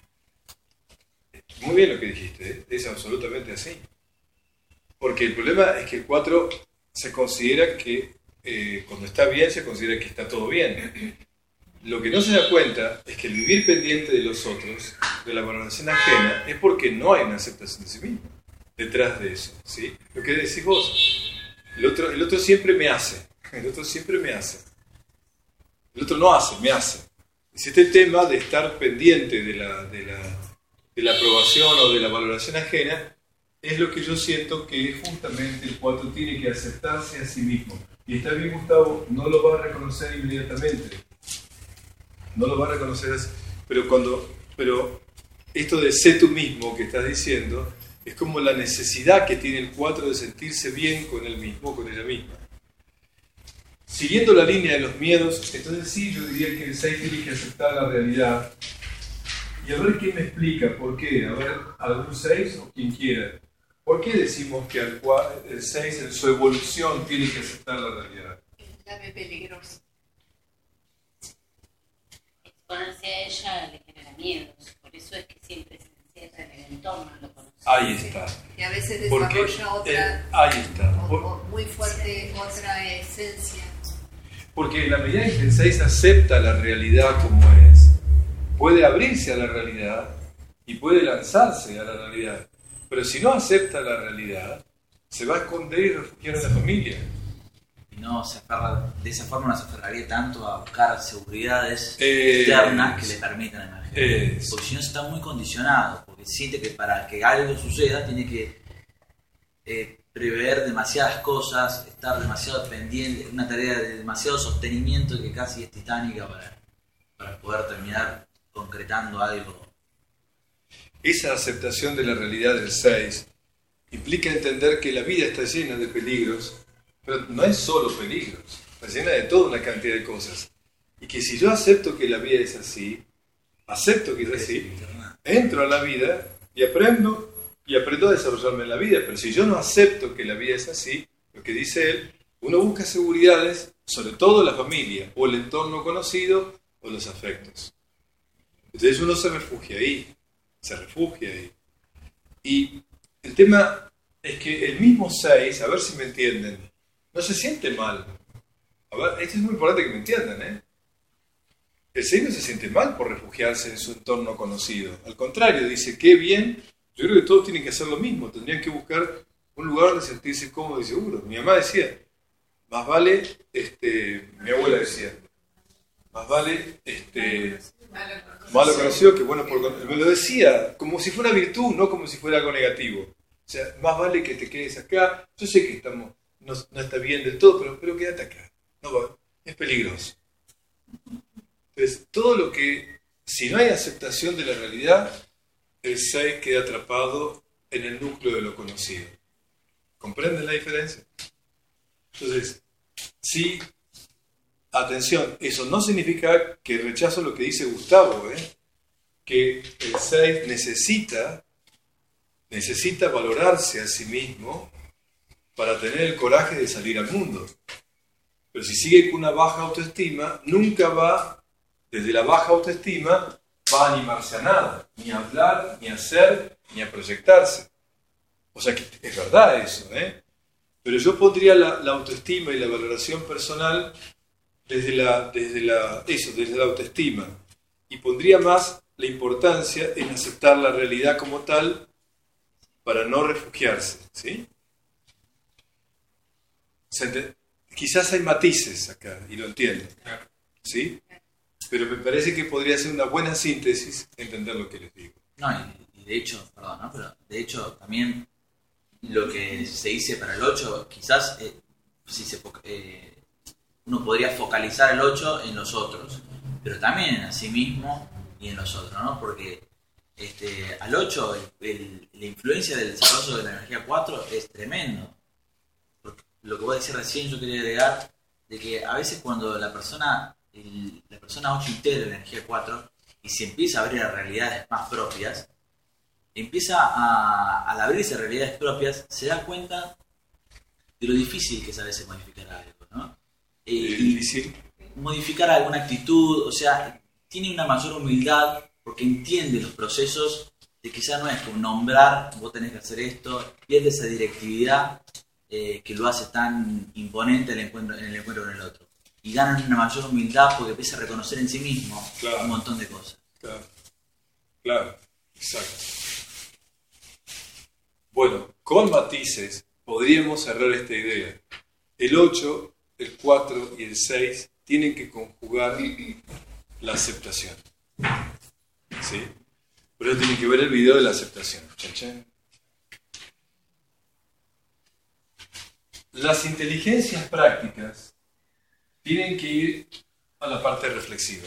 muy bien lo que dijiste, ¿eh? Es absolutamente así. Porque el problema es que el cuatro se considera que eh, cuando está bien se considera que está todo bien. Lo que no se da cuenta es que el vivir pendiente de los otros, de la valoración ajena, es porque no hay una aceptación de sí mismo detrás de eso, ¿sí? Lo que decís vos, el otro, el otro siempre me hace, el otro siempre me hace. El otro no hace, me hace. Es este tema de estar pendiente de la, de la, de la aprobación o de la valoración ajena, es lo que yo siento que justamente el cuatro tiene que aceptarse a sí mismo. Y está bien, Gustavo, no lo va a reconocer inmediatamente. No lo va a reconocer así. Pero, cuando, pero esto de sé tú mismo que estás diciendo, es como la necesidad que tiene el cuatro de sentirse bien con él mismo, con ella misma. Siguiendo la línea de los miedos, entonces sí, yo diría que el seis tiene que aceptar la realidad. Y a ver quién me explica por qué. A ver, algún seis o quien quiera. ¿Por qué decimos que el seis en su evolución tiene que aceptar la realidad? Es peligroso. Exponerse a ella le genera miedos. Por eso es que siempre se encierra en el entorno, lo conoce. Ahí está. Y a veces Porque, desarrolla otra, eh, ahí está. o, o muy fuerte otra esencia. Porque en la medida en que el seis acepta la realidad como es, puede abrirse a la realidad y puede lanzarse a la realidad. Pero si no acepta la realidad, se va a esconder y refugiar en la familia. y no se aferra, de esa forma no se aferraría tanto a buscar seguridades Eh, externas que le permitan emerger. Eh, Porque si no está muy condicionado, porque siente que para que algo suceda tiene que eh, prever demasiadas cosas, estar demasiado pendiente, una tarea de demasiado sostenimiento que casi es titánica para, para poder terminar concretando algo. Esa aceptación de la realidad del seis implica entender que la vida está llena de peligros, pero no es solo peligros, está llena de toda una cantidad de cosas. Y que si yo acepto que la vida es así, acepto que es así, entro a la vida y aprendo, y aprendo a desarrollarme en la vida. Pero si yo no acepto que la vida es así, lo que dice él, uno busca seguridades, sobre todo la familia, o el entorno conocido, o los afectos. Entonces uno se refugia ahí, se refugia ahí. Y el tema es que el mismo seis, a ver si me entienden, no se siente mal. A ver, esto es muy importante que me entiendan, ¿eh? El seis no se siente mal por refugiarse en su entorno conocido. Al contrario, dice, qué bien, yo creo que todos tienen que hacer lo mismo, tendrían que buscar un lugar donde sentirse cómodo y seguro. Mi mamá decía, más vale, este, mi abuela decía, más vale este, malo conocido que bueno por conocido. Me lo decía como si fuera virtud, no como si fuera algo negativo. O sea, más vale que te quedes acá. Yo sé que estamos, no, no está bien del todo, pero, pero quédate acá. No va, es peligroso. Entonces, todo lo que, si no hay aceptación de la realidad, el seis queda atrapado en el núcleo de lo conocido. ¿Comprenden la diferencia? Entonces, sí, atención, eso no significa que rechazo lo que dice Gustavo, ¿eh? Que el seis necesita, necesita valorarse a sí mismo para tener el coraje de salir al mundo. Pero si sigue con una baja autoestima, nunca va, desde la baja autoestima, va a animarse a nada, ni a hablar, ni a hacer, ni a proyectarse. O sea que es verdad eso, ¿eh? Pero yo pondría la, la autoestima y la valoración personal desde la, desde la, eso, desde la autoestima. Y pondría más la importancia en aceptar la realidad como tal para no refugiarse, ¿sí? Quizás hay matices acá, y lo entiendo, ¿sí? Pero me parece que podría ser una buena síntesis entender lo que les digo. No, y, y de hecho, perdón, ¿no? Pero de hecho también lo que se dice para el ocho, quizás eh, si se, eh, uno podría focalizar el ocho en los otros, pero también en sí mismo y en los otros, ¿no? Porque este, al ocho el, el, la influencia del desarrollo de la energía cuatro es tremendo. Porque lo que vos decís recién, yo quería agregar de que a veces cuando la persona el, la persona ocho integra la energía cuatro y se empieza a abrir a realidades más propias, empieza a, al abrirse a realidades propias, se da cuenta de lo difícil que es a veces modificar algo, ¿no? Eh, ¿Es difícil? Modificar alguna actitud, o sea, tiene una mayor humildad porque entiende los procesos de que ya no es como nombrar, vos tenés que hacer esto, pierde esa directividad eh, que lo hace tan imponente el encuentro, en el encuentro con el otro. Y ganan una mayor humildad porque empieza a reconocer en sí mismo claro, un montón de cosas. Claro, claro, exacto. Bueno, con matices podríamos cerrar esta idea. El ocho, el cuatro y el seis tienen que conjugar la aceptación. ¿Sí? Por eso tienen que ver el video de la aceptación. Chan, chan. Las inteligencias prácticas tienen que ir a la parte reflexiva.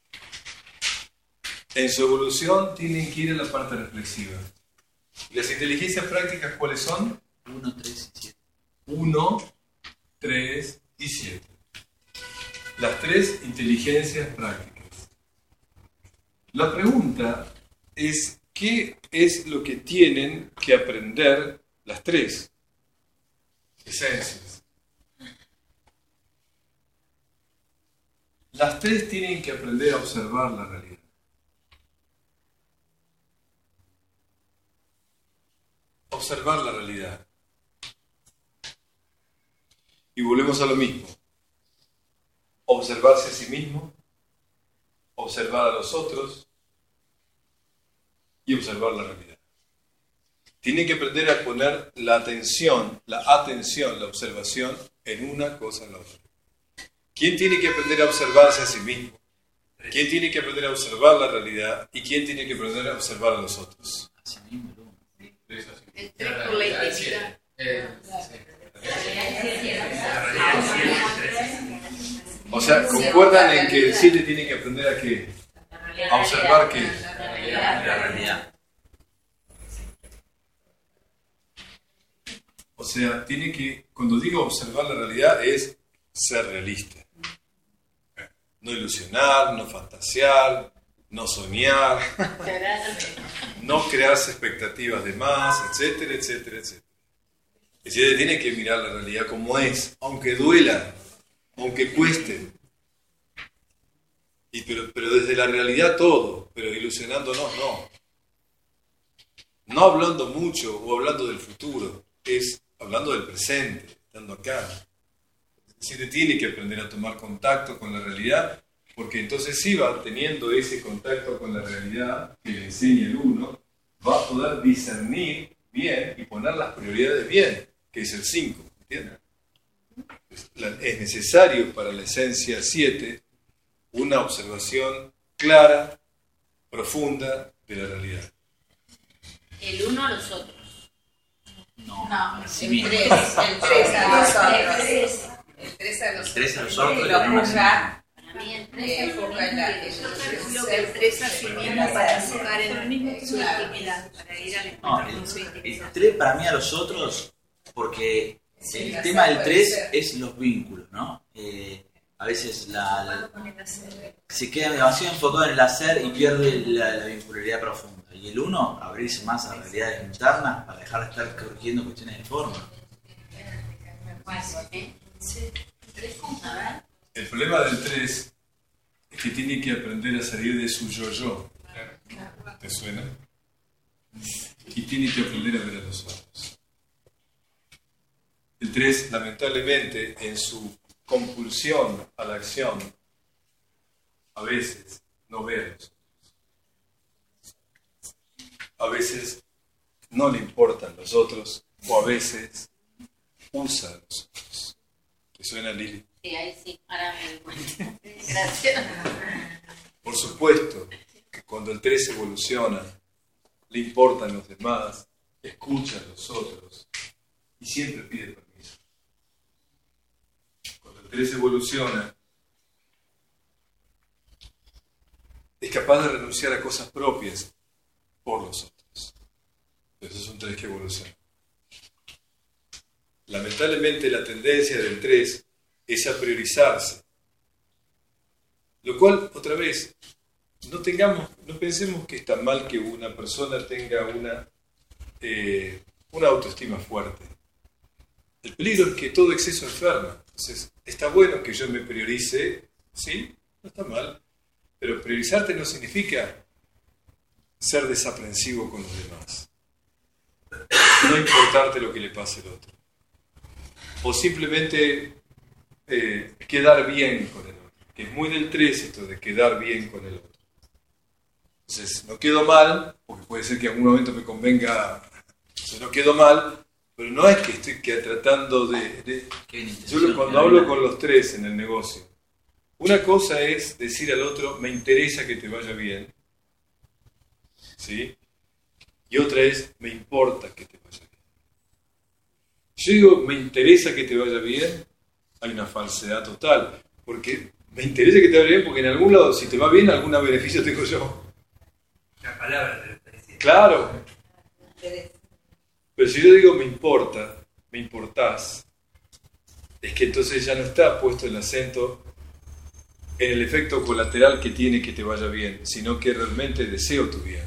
En su evolución tienen que ir a la parte reflexiva. ¿Las inteligencias prácticas cuáles son? uno, tres y siete. uno, tres y siete. Las tres inteligencias prácticas. La pregunta es, ¿qué es lo que tienen que aprender las tres esencias? Las tres tienen que aprender a observar la realidad. Observar la realidad. Y volvemos a lo mismo. Observarse a sí mismo, observar a los otros y observar la realidad. Tienen que aprender a poner la atención, la atención, la observación en una cosa en la otra. ¿Quién tiene que aprender a observarse a sí mismo? ¿Quién tiene que aprender a observar la realidad? ¿Y quién tiene que aprender a observar a los otros? Así mismo, ¿no? El tres por la identidad. O sea, concuerdan en que el siete tiene que aprender a qué? A observar qué. La realidad. O sea, tiene que, cuando digo observar la realidad, es ser realista. No ilusionar, no fantasear, no soñar, no crearse expectativas de más, etcétera, etcétera, etcétera. El siete tiene que mirar la realidad como es, aunque duela, aunque cueste. Y pero, pero desde la realidad todo, pero ilusionándonos no. No hablando mucho o hablando del futuro, es hablando del presente, estando acá. El siete tiene que aprender a tomar contacto con la realidad, porque entonces sí va teniendo ese contacto con la realidad que le enseña el uno, va a poder discernir bien y poner las prioridades bien, que es el cinco, ¿entienden? Es necesario para la esencia siete una observación clara, profunda de la realidad. El uno a los otros. No, No, sí el mismo. tres. El tres a nosotros. El El tres a nosotros. El tres a nosotros Y y lo el uno a juzga. Para mí el Eh, tres enfoca en la- en Es lo el que el ser. tres a sí mismo para enfocar en su intimidad, para ir al No, encuentro con su el, intimidad. el tres para mí a los otros, porque Sí, el la tema del puede tres ser. es los vínculos, ¿no? Eh, a veces la, la- Con el hacer. se queda demasiado enfocado en el hacer y pierde la, la vincularidad profunda. Y el uno, abrirse más a realidades internas para dejar de estar corrigiendo cuestiones de forma. A ver. El problema del tres es que tiene que aprender a salir de su yo-yo. ¿Te suena? Y tiene que aprender a ver a los otros. El tres, lamentablemente, en su compulsión a la acción, a veces no ve a los otros. A veces no le importan los otros, o a veces usa a los otros. ¿Te suena, Lili? Sí, ahí sí, ahora me doy cuenta. Gracias. Por supuesto que cuando el tres evoluciona, le importan los demás, escucha a los otros y siempre pide permiso. Cuando el tres evoluciona, es capaz de renunciar a cosas propias por los otros. Eso es un tres que evoluciona. Lamentablemente la tendencia del tres es a priorizarse. Lo cual, otra vez, no tengamos, no pensemos que está mal que una persona tenga una, eh, una autoestima fuerte. El peligro es que todo exceso enferma. Entonces, está bueno que yo me priorice, sí, no está mal, pero priorizarte no significa ser desaprensivo con los demás. No importarte lo que le pase al otro. O simplemente eh, quedar bien con el otro. Que es muy del tres esto de quedar bien con el otro. Entonces, no quedo mal, porque puede ser que en algún momento me convenga, entonces no quedo mal, pero no es que estoy que tratando de... de yo lo- cuando hablo con los tres en el negocio, una cosa es decir al otro, me interesa que te vaya bien, ¿sí? Y otra es, me importa que te vaya bien. Yo digo, me interesa que te vaya bien, hay una falsedad total, porque me interesa que te vaya bien, porque en algún lado, si te va bien, algún beneficio tengo yo. La palabra de la felicidad. Claro. Pero si yo digo me importa, me importás, es que entonces ya no está puesto el acento en el efecto colateral que tiene que te vaya bien, sino que realmente deseo tu bien.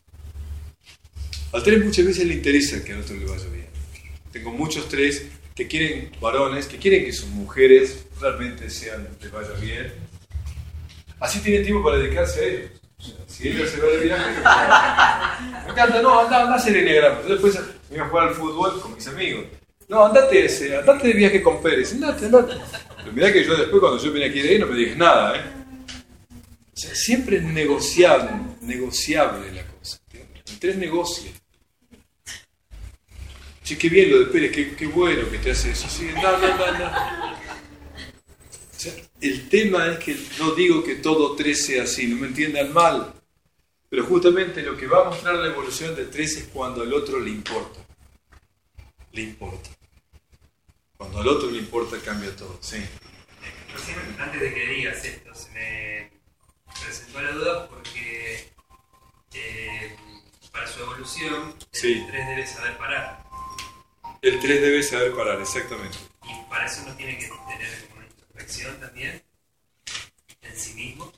Al tres muchas veces le interesa que al otro le vaya bien. Tengo muchos tres que quieren, varones, que quieren que sus mujeres realmente sean, les vaya bien. Así tienen tiempo para dedicarse a ellos. O sea, si ella se va de viaje, me encanta, no, anda, anda a hacer enneagrama. Yo después me iba a jugar al fútbol con mis amigos. No, andate, ese, andate de viaje con Pérez, andate, andate. Pero mirá que yo después, cuando yo vine aquí de ahí, no me digas nada, ¿eh? O sea, siempre es negociable, negociable la cosa. ¿Entiendes? El tres negocia. che, qué bien lo de Pérez, qué, qué bueno que te hace eso. Sí, no, no, no, no. O sea, el tema es que no digo que todo tres sea así, no me entiendan mal, pero justamente lo que va a mostrar la evolución de tres es cuando al otro le importa. Le importa. Cuando al otro le importa cambia todo, sí. Antes de que digas esto, se me presentó la duda porque eh, para su evolución sí. El tres debe saber parar. El tres debe saber parar, exactamente. Y para eso no tiene que tener como una introspección también en sí mismo.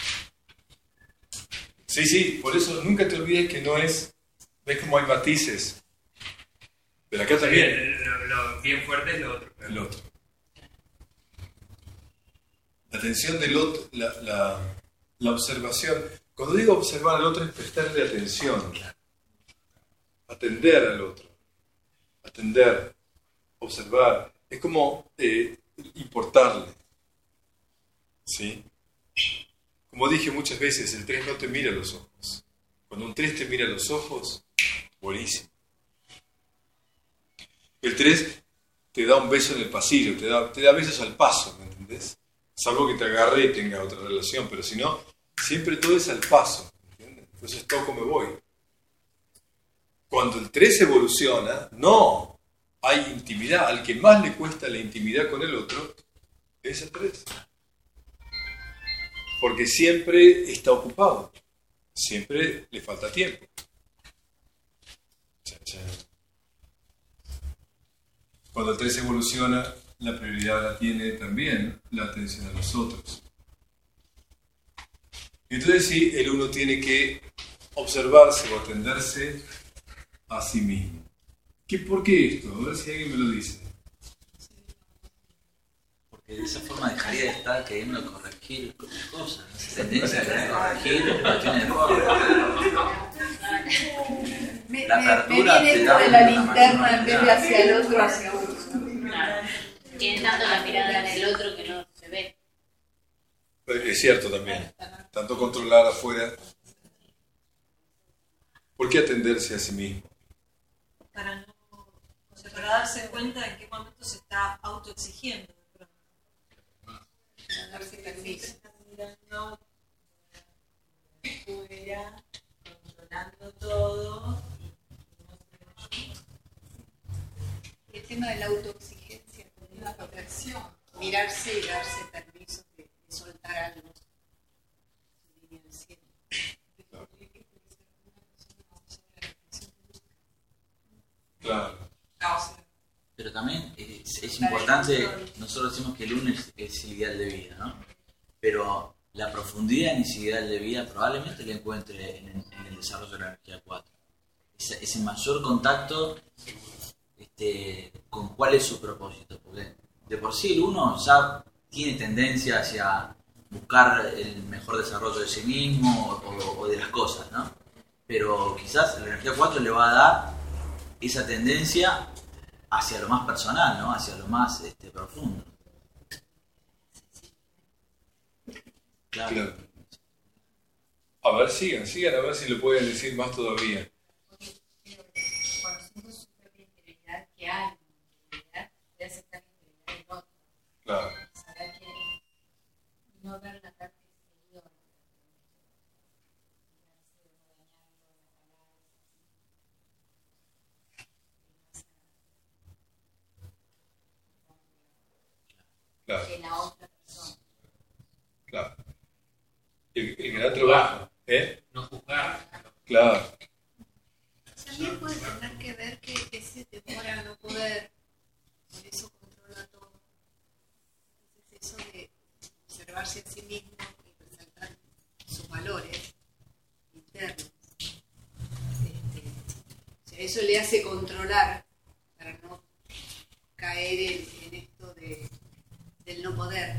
Sí, sí, por eso nunca te olvides que no es, ves como hay matices. Pero acá también. Lo, lo bien fuerte es lo otro. El otro. La atención del otro, la, la, la observación. Cuando digo observar al otro es prestarle atención. Atender al otro. Atender, observar. Es como eh, importarle. ¿Sí? Como dije muchas veces, el tres no te mira a los ojos. Cuando un tres te mira a los ojos, buenísimo. El tres te da un beso en el pasillo, te da, te da besos al paso, ¿me entendés? Salvo que te agarre y tenga otra relación, pero si no, siempre todo es al paso, ¿entiendes? Entonces toco, me voy. Cuando el tres evoluciona, no, hay intimidad. Al que más le cuesta la intimidad con el otro, es el tres. Porque siempre está ocupado, siempre le falta tiempo. Cha, cha. Cuando el tres evoluciona, la prioridad la tiene también la atención a los otros. Entonces sí, el uno tiene que observarse o atenderse a sí mismo. ¿Qué, ¿Por qué esto? A ver si alguien me lo dice. Porque de esa forma dejaría de estar queriendo corregir cosas. Esa tendencia a querer corregir cuestiones de forma. Me, La me, apertura me viene te esto da de la una linterna mayor en vez de hacia el otro, hacia uno. Claro. Tiene tanto la mirada en el otro que no se ve. Es cierto también. Tanto controlar afuera. ¿Por qué atenderse a sí mismo? Para no, o sea, para darse cuenta en qué momento se está autoexigiendo. Para darse permiso. Está mirando fuera, controlando todo. El tema de la autoexigencia con la protección. Mirarse y darse permiso de, de soltar algo. Claro. Pero también es, es importante, nosotros decimos que el uno es, es el ideal de vida, ¿no? Pero la profundidad en ese ideal de vida probablemente lo encuentre en, en el desarrollo de la energía cuatro. Ese, ese mayor contacto este, con cuál es su propósito. Porque de por sí el uno ya tiene tendencia hacia buscar el mejor desarrollo de sí mismo o, o de las cosas, ¿no? Pero quizás la energía cuatro le va a dar esa tendencia hacia lo más personal, ¿no? Hacia lo más este, profundo. Claro. Claro. A ver, sigan, sigan, a ver si lo pueden decir más todavía. Conociendo su propia interioridad, que hay una interioridad, de aceptar la interioridad del otro. Claro. Saber que no ver la parte exterior. Claro. De la otra persona. Claro. El, el gran trabajo, ¿eh? No juzgar. Claro. También puede tener que ver que ese temor a no poder, por eso controla todo. Entonces eso de observarse a sí mismo y resaltar sus valores internos. Este, o sea, eso le hace controlar para no caer en, en esto de, del no poder.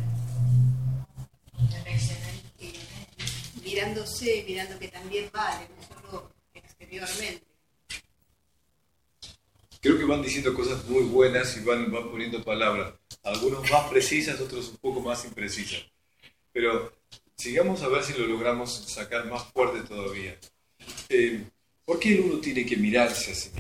Eh, mirándose, mirando que también vale, no solo exteriormente. Creo que van diciendo cosas muy buenas y van, van poniendo palabras. Algunos más precisas, otros un poco más imprecisas. Pero sigamos a ver si lo logramos sacar más fuerte todavía. Eh, ¿Por qué el uno tiene que mirarse a sí mismo?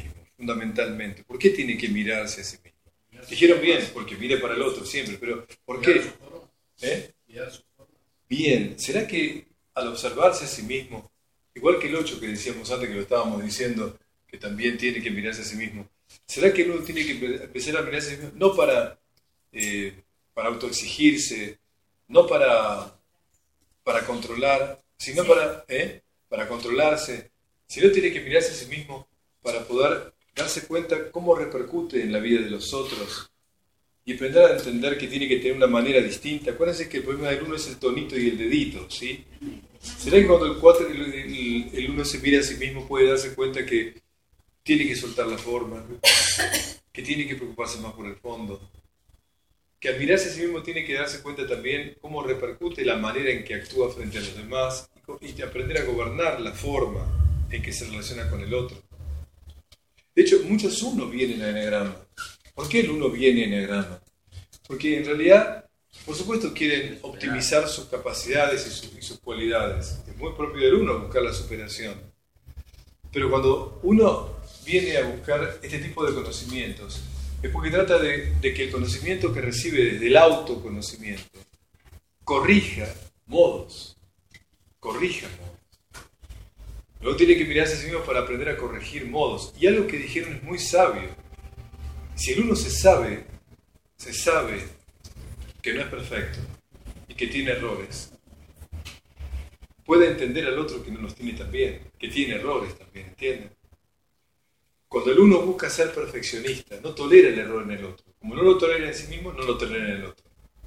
fundamentalmente. ¿Por qué tiene que mirarse a sí mismo? Dijeron bien, porque mire para el otro siempre, pero ¿por qué? ¿Eh? Bien, ¿será que al observarse a sí mismo, igual que el ocho que decíamos antes, que lo estábamos diciendo, que también tiene que mirarse a sí mismo, ¿será que uno tiene que empezar a mirarse a sí mismo? No para, eh, para autoexigirse, no para, para controlar, sino para, ¿eh? para controlarse, sino tiene que mirarse a sí mismo para poder darse cuenta cómo repercute en la vida de los otros y aprender a entender que tiene que tener una manera distinta. Acuérdense que el problema del uno es el tonito y el dedito, ¿sí? ¿Será que cuando el, cuatro, el, el, el uno se mira a sí mismo puede darse cuenta que tiene que soltar la forma, que tiene que preocuparse más por el fondo, que al mirarse a sí mismo tiene que darse cuenta también cómo repercute la manera en que actúa frente a los demás y, y aprender a gobernar la forma en que se relaciona con el otro? De hecho, muchos uno vienen a eneagrama. ¿Por qué el uno viene a eneagrama? Porque en realidad, por supuesto, quieren optimizar sus capacidades y, su, y sus cualidades. Es muy propio del uno buscar la superación. Pero cuando uno viene a buscar este tipo de conocimientos, es porque trata de, de que el conocimiento que recibe desde el autoconocimiento corrija modos. Corrija modos. Luego tiene que mirarse a sí mismo para aprender a corregir modos. Y algo que dijeron es muy sabio. Si el uno se sabe, se sabe que no es perfecto y que tiene errores, puede entender al otro que no los tiene también, que tiene errores también, ¿entienden? Cuando el uno busca ser perfeccionista, no tolera el error en el otro. Como no lo tolera en sí mismo, no lo tolera en el otro.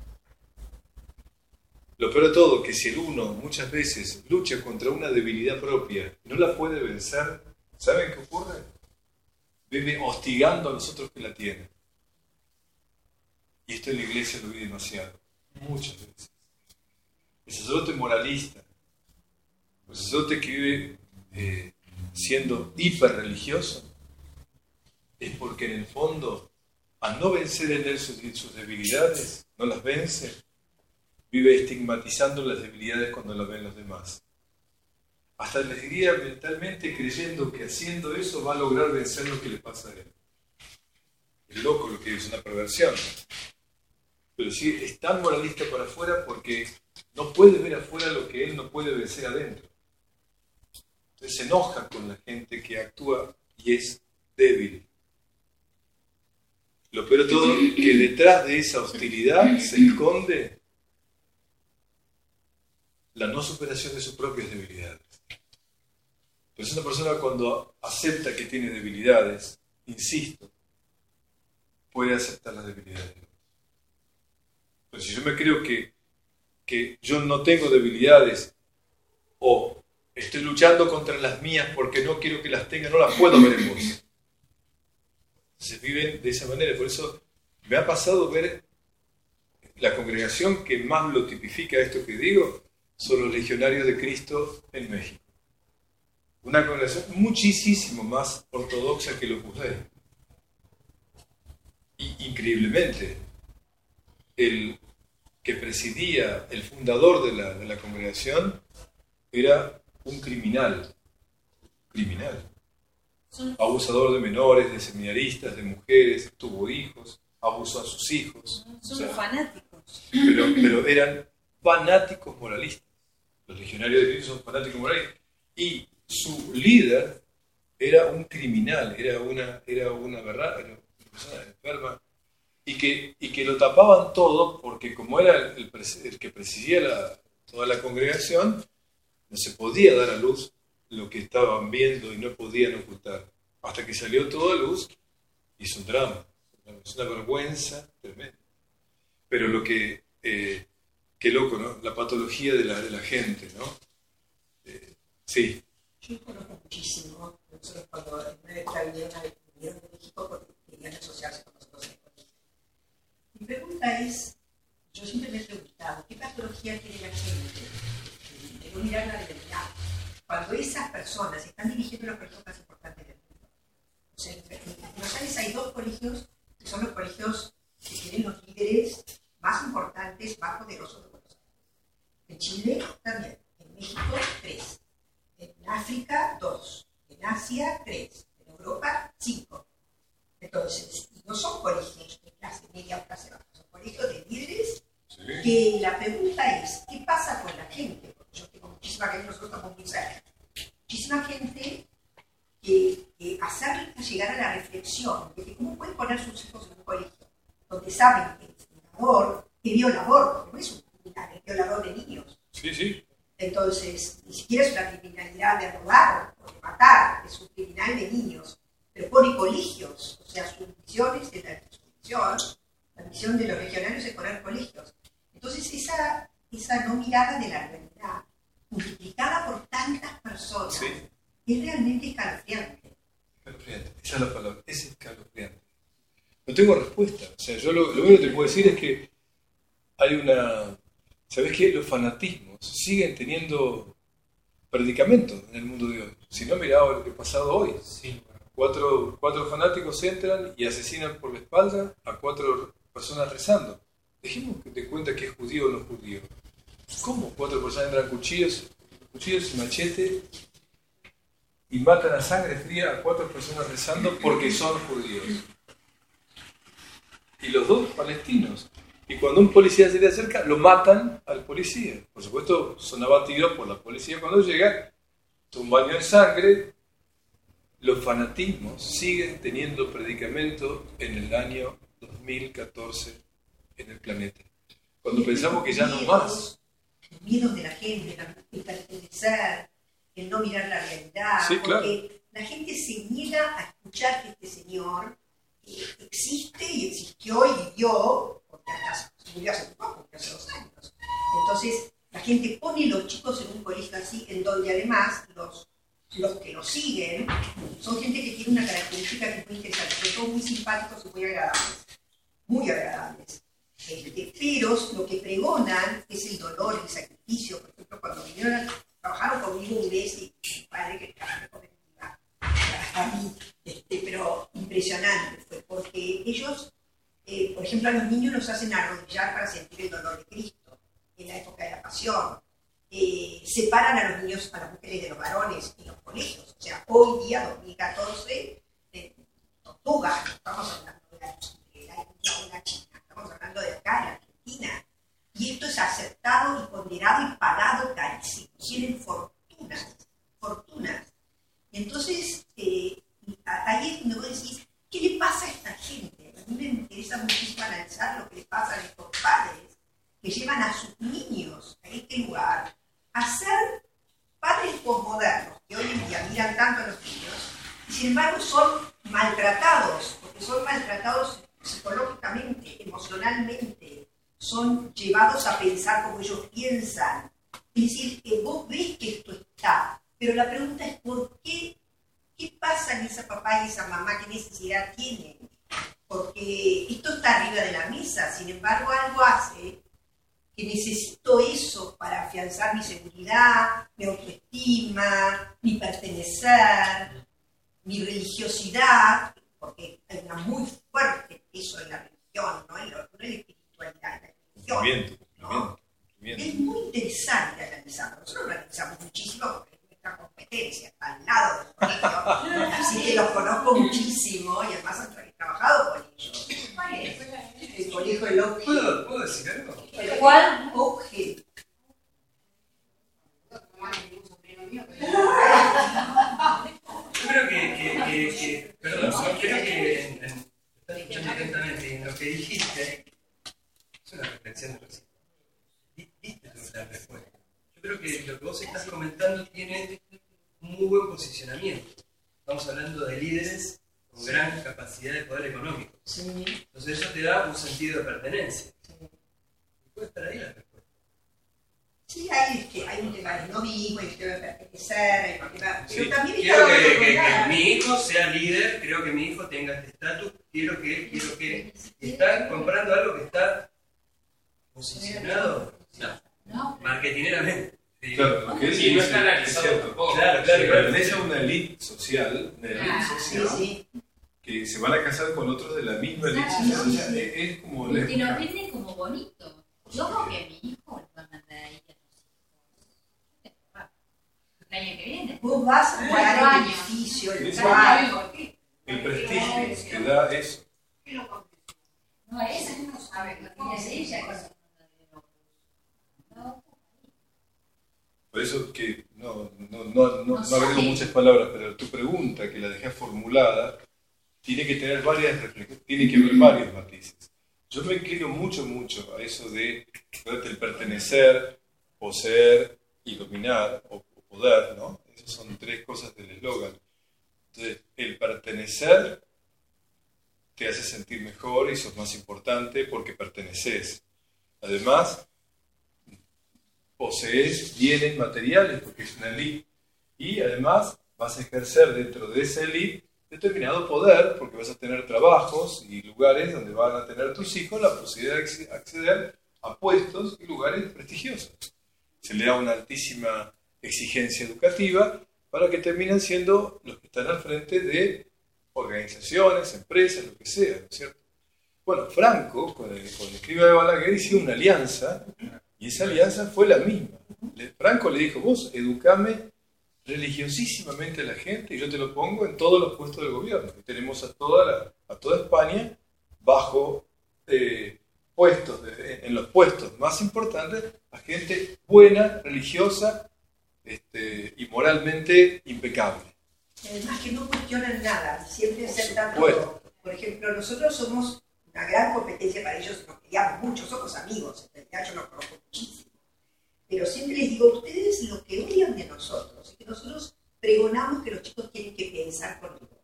Lo peor de todo, que si el uno muchas veces lucha contra una debilidad propia y no la puede vencer, ¿saben qué ocurre? Vive hostigando a los otros que la tienen. Y esto en la iglesia lo vi demasiado, muchas veces. El sacerdote moralista, el sacerdote que vive eh, siendo hiperreligioso, es porque en el fondo, al no vencer en él sus, sus debilidades, no las vence, vive estigmatizando las debilidades cuando las ven los demás. Hasta les diría mentalmente creyendo que haciendo eso va a lograr vencer lo que le pasa a él. Es loco lo que es, una perversión. Pero sí, es tan moralista para afuera porque no puede ver afuera lo que él no puede vencer adentro. Entonces se enoja con la gente que actúa y es débil. Lo peor de todo es que detrás de esa hostilidad se esconde la no superación de sus propias debilidades. Entonces una persona cuando acepta que tiene debilidades, insisto, puede aceptar las debilidades de otros. Pero si yo me creo que, que yo no tengo debilidades o estoy luchando contra las mías porque no quiero que las tenga, no las puedo ver en vos. Se viven de esa manera. Por eso me ha pasado ver la congregación que más lo tipifica esto que digo, son los legionarios de Cristo en México. Una congregación muchísimo más ortodoxa que los judíos. Y increíblemente, el que presidía, el fundador de la, de la congregación, era un criminal. Criminal. Abusador de menores, de seminaristas, de mujeres, tuvo hijos, abusó a sus hijos. Son o sea, fanáticos. Pero, pero eran fanáticos moralistas. Los legionarios de Cristo son fanáticos moralistas. Y su líder era un criminal, era una, era una verdad, era una persona enferma, y que, y que lo tapaban todo porque como era el, el, el que presidía la, toda la congregación, no se podía dar a luz lo que estaban viendo y no podían ocultar. Hasta que salió todo a luz y es un drama, es una vergüenza tremenda. Pero lo que, eh, qué loco, ¿no? La patología de la, de la gente, ¿no? Eh, sí. Yo conozco muchísimo, nosotros cuando en una época vinieron, vinieron de México porque querían asociarse con nosotros en el colegio. Mi pregunta es, yo siempre me he preguntado, ¿qué patología tiene la gente? De no mirar la debilidad. Cuando esas personas están dirigiendo los proyectos más importantes del mundo. O sea, en Buenos Aires hay dos colegios que son los colegios que tienen los líderes más importantes, más poderosos de Buenos Aires. En Chile también, en México tres. En África, dos. En Asia, tres. En Europa, cinco. cosa que nosotros estamos muy cerca. Muchísima gente que, que hacerle llegar a la reflexión de que cómo pueden poner sus hijos en un colegio donde saben que el violador, que violador, porque no es un criminal, es violador de niños. Sí, sí. Entonces, ni siquiera es una criminalidad de robar o de matar, es un criminal de niños, pero pone colegios, o sea, su misión es de la, su misión, la misión de los regionales es poner colegios. Entonces, esa, esa no mirada de la realidad, multiplicada por tantas personas, sí, es realmente escalofriante. Escalofriante, esa es la palabra, es escalofriante. No tengo respuesta, o sea, yo lo, lo único que te puedo decir es que hay una... ¿Sabés qué? Los fanatismos siguen teniendo predicamento en el mundo de hoy. Si no, mirá lo que ha pasado hoy. Sí. Cuatro, cuatro fanáticos entran y asesinan por la espalda a cuatro personas rezando. Dejemos de cuenta que es judío o no judío. ¿Cómo? Cuatro personas entran cuchillos, cuchillos y machete y matan a sangre fría a cuatro personas rezando porque son judíos. Y los dos palestinos. Y cuando un policía se le acerca, lo matan al policía. Por supuesto, son abatidos por la policía cuando llega. Un baño en sangre. Los fanatismos siguen teniendo predicamento en el año dos mil catorce en el planeta. Cuando pensamos que ya no más. Los miedos de la gente, el pertenecer, el no mirar la realidad. Sí, claro. Porque la gente se niega a escuchar que este señor eh, existe y existió y vivió. Porque hasta se murió hace poco, porque hace dos años. Entonces, la gente pone a los chicos en un colegio así, en donde además los, los que lo siguen son gente que tiene una característica que es muy interesante, que son muy simpáticos y muy agradables. Muy agradables. Este, pero lo que pregonan es el dolor, el sacrificio. Por ejemplo, cuando vinieron a trabajaron conmigo un mes y mi padre que estaba cooperativa a mí, este, pero impresionante fue, porque ellos... Eh, por ejemplo, a los niños los hacen arrodillar para sentir el dolor de Cristo en la época de la pasión. Eh, separan a los niños, a las mujeres de los varones en los colegios. O sea, hoy día, dos mil catorce, eh, tortuga, no estamos hablando de la, de la India o de la China, estamos hablando de acá, en Argentina. Y esto es aceptado y ponderado y pagado carísimo. Tienen fortunas, fortunas. Entonces, eh, ahí es donde vos decís, ¿qué le pasa a esta gente? A mí me interesa muchísimo analizar lo que les pasa a estos padres que llevan a sus niños a este lugar a ser padres posmodernos, que hoy en día miran tanto a los niños, y sin embargo son maltratados, porque son maltratados psicológicamente, emocionalmente, son llevados a pensar como ellos piensan. Es decir, que vos ves que esto está, pero la pregunta es ¿por qué? ¿Qué pasa en esa papá y esa mamá? ¿Qué necesidad tienen? Porque esto está arriba de la mesa, sin embargo algo hace que necesito eso para afianzar mi seguridad, mi autoestima, mi pertenecer, mi religiosidad, porque hay una muy fuerte peso en la religión, ¿no? En, lo, no en la espiritualidad, en la religión. ¿No? Es muy interesante analizarlo. Nosotros lo analizamos muchísimo porque nuestra competencia está al lado del colegio, así que los conozco muchísimo y además he trabajado con ellos. El colegio del Oak Hill. ¿Puedo, ¿Puedo decir algo? ¿El cual? Oak Hill. Yo creo que, que, que, que perdón, yo creo que en, en, estás escuchando atentamente en lo que dijiste, es una reflexión reciente. Viste la respuesta. Yo creo que lo que vos estás comentando tiene un muy buen posicionamiento. Estamos hablando de líderes con gran capacidad de poder económico. Sí. Entonces eso te da un sentido de pertenencia. Sí. Y puede estar ahí la respuesta. Sí, hay, este, hay un tema de no vivo, hay un tema de pertenecer, hay un tema... Pero Sí. también Quiero está que, otro que, lugar. que mi hijo sea líder, creo que mi hijo tenga este estatus, quiero que, quiero que... Está comprando algo que está posicionado No. marketineramente. Sí. Claro, porque Sí, no es está analizado cierto. tampoco. Claro, claro, Se claro. pertenece a una elite social, una elite Ah, Sí, social sí. que se van a casar con otros de la misma elite Claro, social. O sí, sea, sí. es, es como la Y lo época. vende como bonito. Yo creo que mi hijo le va a mandar ahí a los hijos. El año que viene. Vos vas a Cuatro pagar el años. edificio, el Sí, cuarto. El prestigio que da eso. No, esa no sabe. No tiene ella. Por eso que no, no, no, no, no agrego muchas palabras, pero tu pregunta, que la dejé formulada, tiene que tener varias reflexiones, tiene que ver varios matices. Yo me inclino mucho, mucho a eso de el pertenecer, poseer y dominar, o, o poder, ¿no? Esas son tres cosas del eslogan. Entonces, el pertenecer te hace sentir mejor y sos más importante porque perteneces. Además, posees bienes materiales porque es una elite. Y además vas a ejercer dentro de esa elite determinado poder porque vas a tener trabajos y lugares donde van a tener tus hijos la posibilidad de acceder a puestos y lugares prestigiosos. Se le da una altísima exigencia educativa para que terminen siendo los que están al frente de organizaciones, empresas, lo que sea, ¿no es cierto? Bueno, Franco, con el, con el escriba de Balaguer, hicieron una alianza, y esa alianza fue la misma. Le, Franco le dijo, vos educame religiosísimamente a la gente, y yo te lo pongo en todos los puestos del gobierno. Y tenemos a toda, la, a toda España bajo eh, puestos, de, en los puestos más importantes, a gente buena, religiosa, Este, y moralmente impecable. Además que no cuestionan nada, siempre aceptan todo. Por ejemplo, nosotros somos una gran competencia para ellos, nos queríamos mucho, somos amigos, en realidad yo los conozco muchísimo. Pero siempre les digo, ustedes lo que odian de nosotros es que nosotros pregonamos que los chicos tienen que pensar con rigor.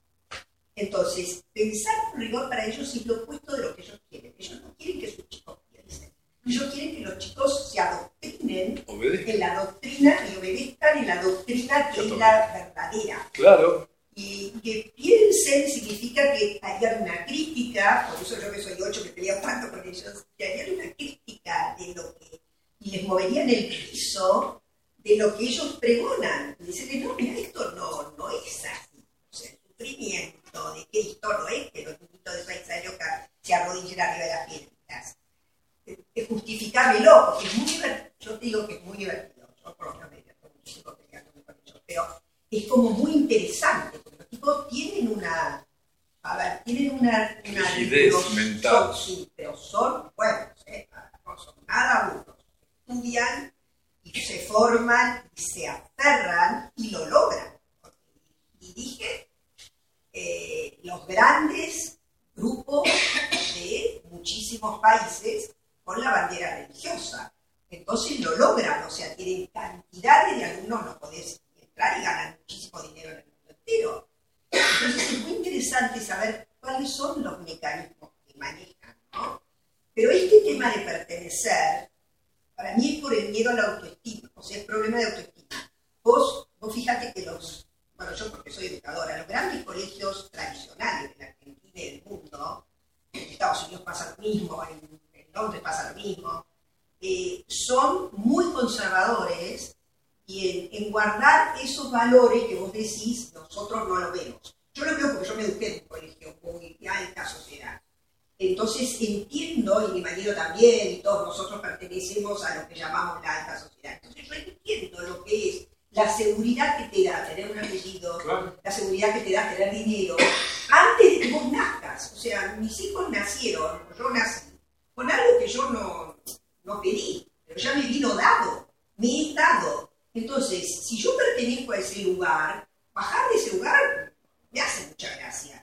Entonces, pensar con rigor para ellos es lo opuesto de lo que ellos quieren. Ellos no quieren que sus chicos piensen. Ellos quieren que los chicos se adoctrinen Obedezcan. en la doctrina y obedezcan en la doctrina que es la verdadera. Claro. Y que piensen significa que harían una crítica, por eso yo que soy ocho que peleo tanto con ellos, que harían una crítica de lo que, y les moverían el piso de lo que ellos pregonan. Y dicen, no, mira, esto no, no es así. O sea, el sufrimiento de Cristo no es que los niñitos de seis años se arrodillen arriba de las piedritas. Es justificármelo, porque es muy divertido. Yo te digo que es muy divertido. Yo por lo menos me divierto muchísimo peleándome con ellos, pero es como muy interesante, porque los tipos tienen una, a ver, tienen una, una rigidez mental. Sí, pero son buenos, ¿eh? No son nada burros. Estudian y se forman y se aferran y lo logran. Y dije, eh, los grandes grupos de muchísimos países con la bandera religiosa. Entonces lo logran, o sea, tienen cantidades de alumnos, no podés entrar y ganan muchísimo dinero en el mundo entero. Entonces es muy interesante saber cuáles son los mecanismos que manejan, ¿no? Pero este tema de pertenecer, para mí es por el miedo a la autoestima, o sea, es problema de autoestima. Vos, vos fíjate que los, bueno, yo porque soy educadora, los grandes colegios tradicionales de la Argentina y del mundo, en Estados Unidos pasa lo mismo, en Londres pasa lo mismo, eh, son muy conservadores y en, en guardar esos valores que vos decís, nosotros no lo vemos. Yo lo veo porque yo me eduqué en un colegio muy de alta sociedad. Entonces entiendo, y mi marido también, y todos nosotros pertenecemos a lo que llamamos la alta sociedad. Entonces yo entiendo lo que es la seguridad que te da tener un apellido, claro. La seguridad que te da tener dinero, antes de que vos nazcas. O sea, mis hijos nacieron, yo nací, con algo que yo no, no pedí, pero ya me vino dado, me he dado. Entonces, si yo pertenezco a ese lugar, bajar de ese lugar me hace mucha gracia.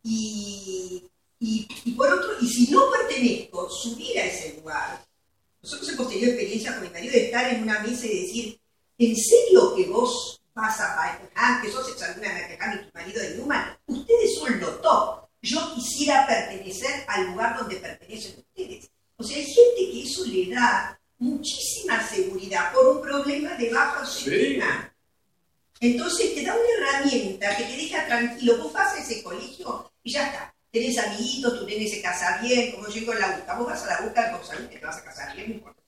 Y, y, y por otro, y si no pertenezco, subir a ese lugar. Nosotros hemos tenido experiencia con mi marido de estar en una mesa y decir, ¿en serio que vos vas a ah, que sos exalumna de Nakajami y tu marido de Newman? Ustedes son lo top. Yo quisiera pertenecer al lugar donde pertenecen ustedes. O sea, hay gente que eso le da muchísima seguridad por un problema de baja autoestima. Sí. Entonces te da una herramienta que te deja tranquilo. Vos vas a ese colegio y ya está. Tenés amiguitos, tu nene se casa bien, como yo digo en la U C A. Vos vas a la U C A, vos sabés que te vas a casar bien, no importa.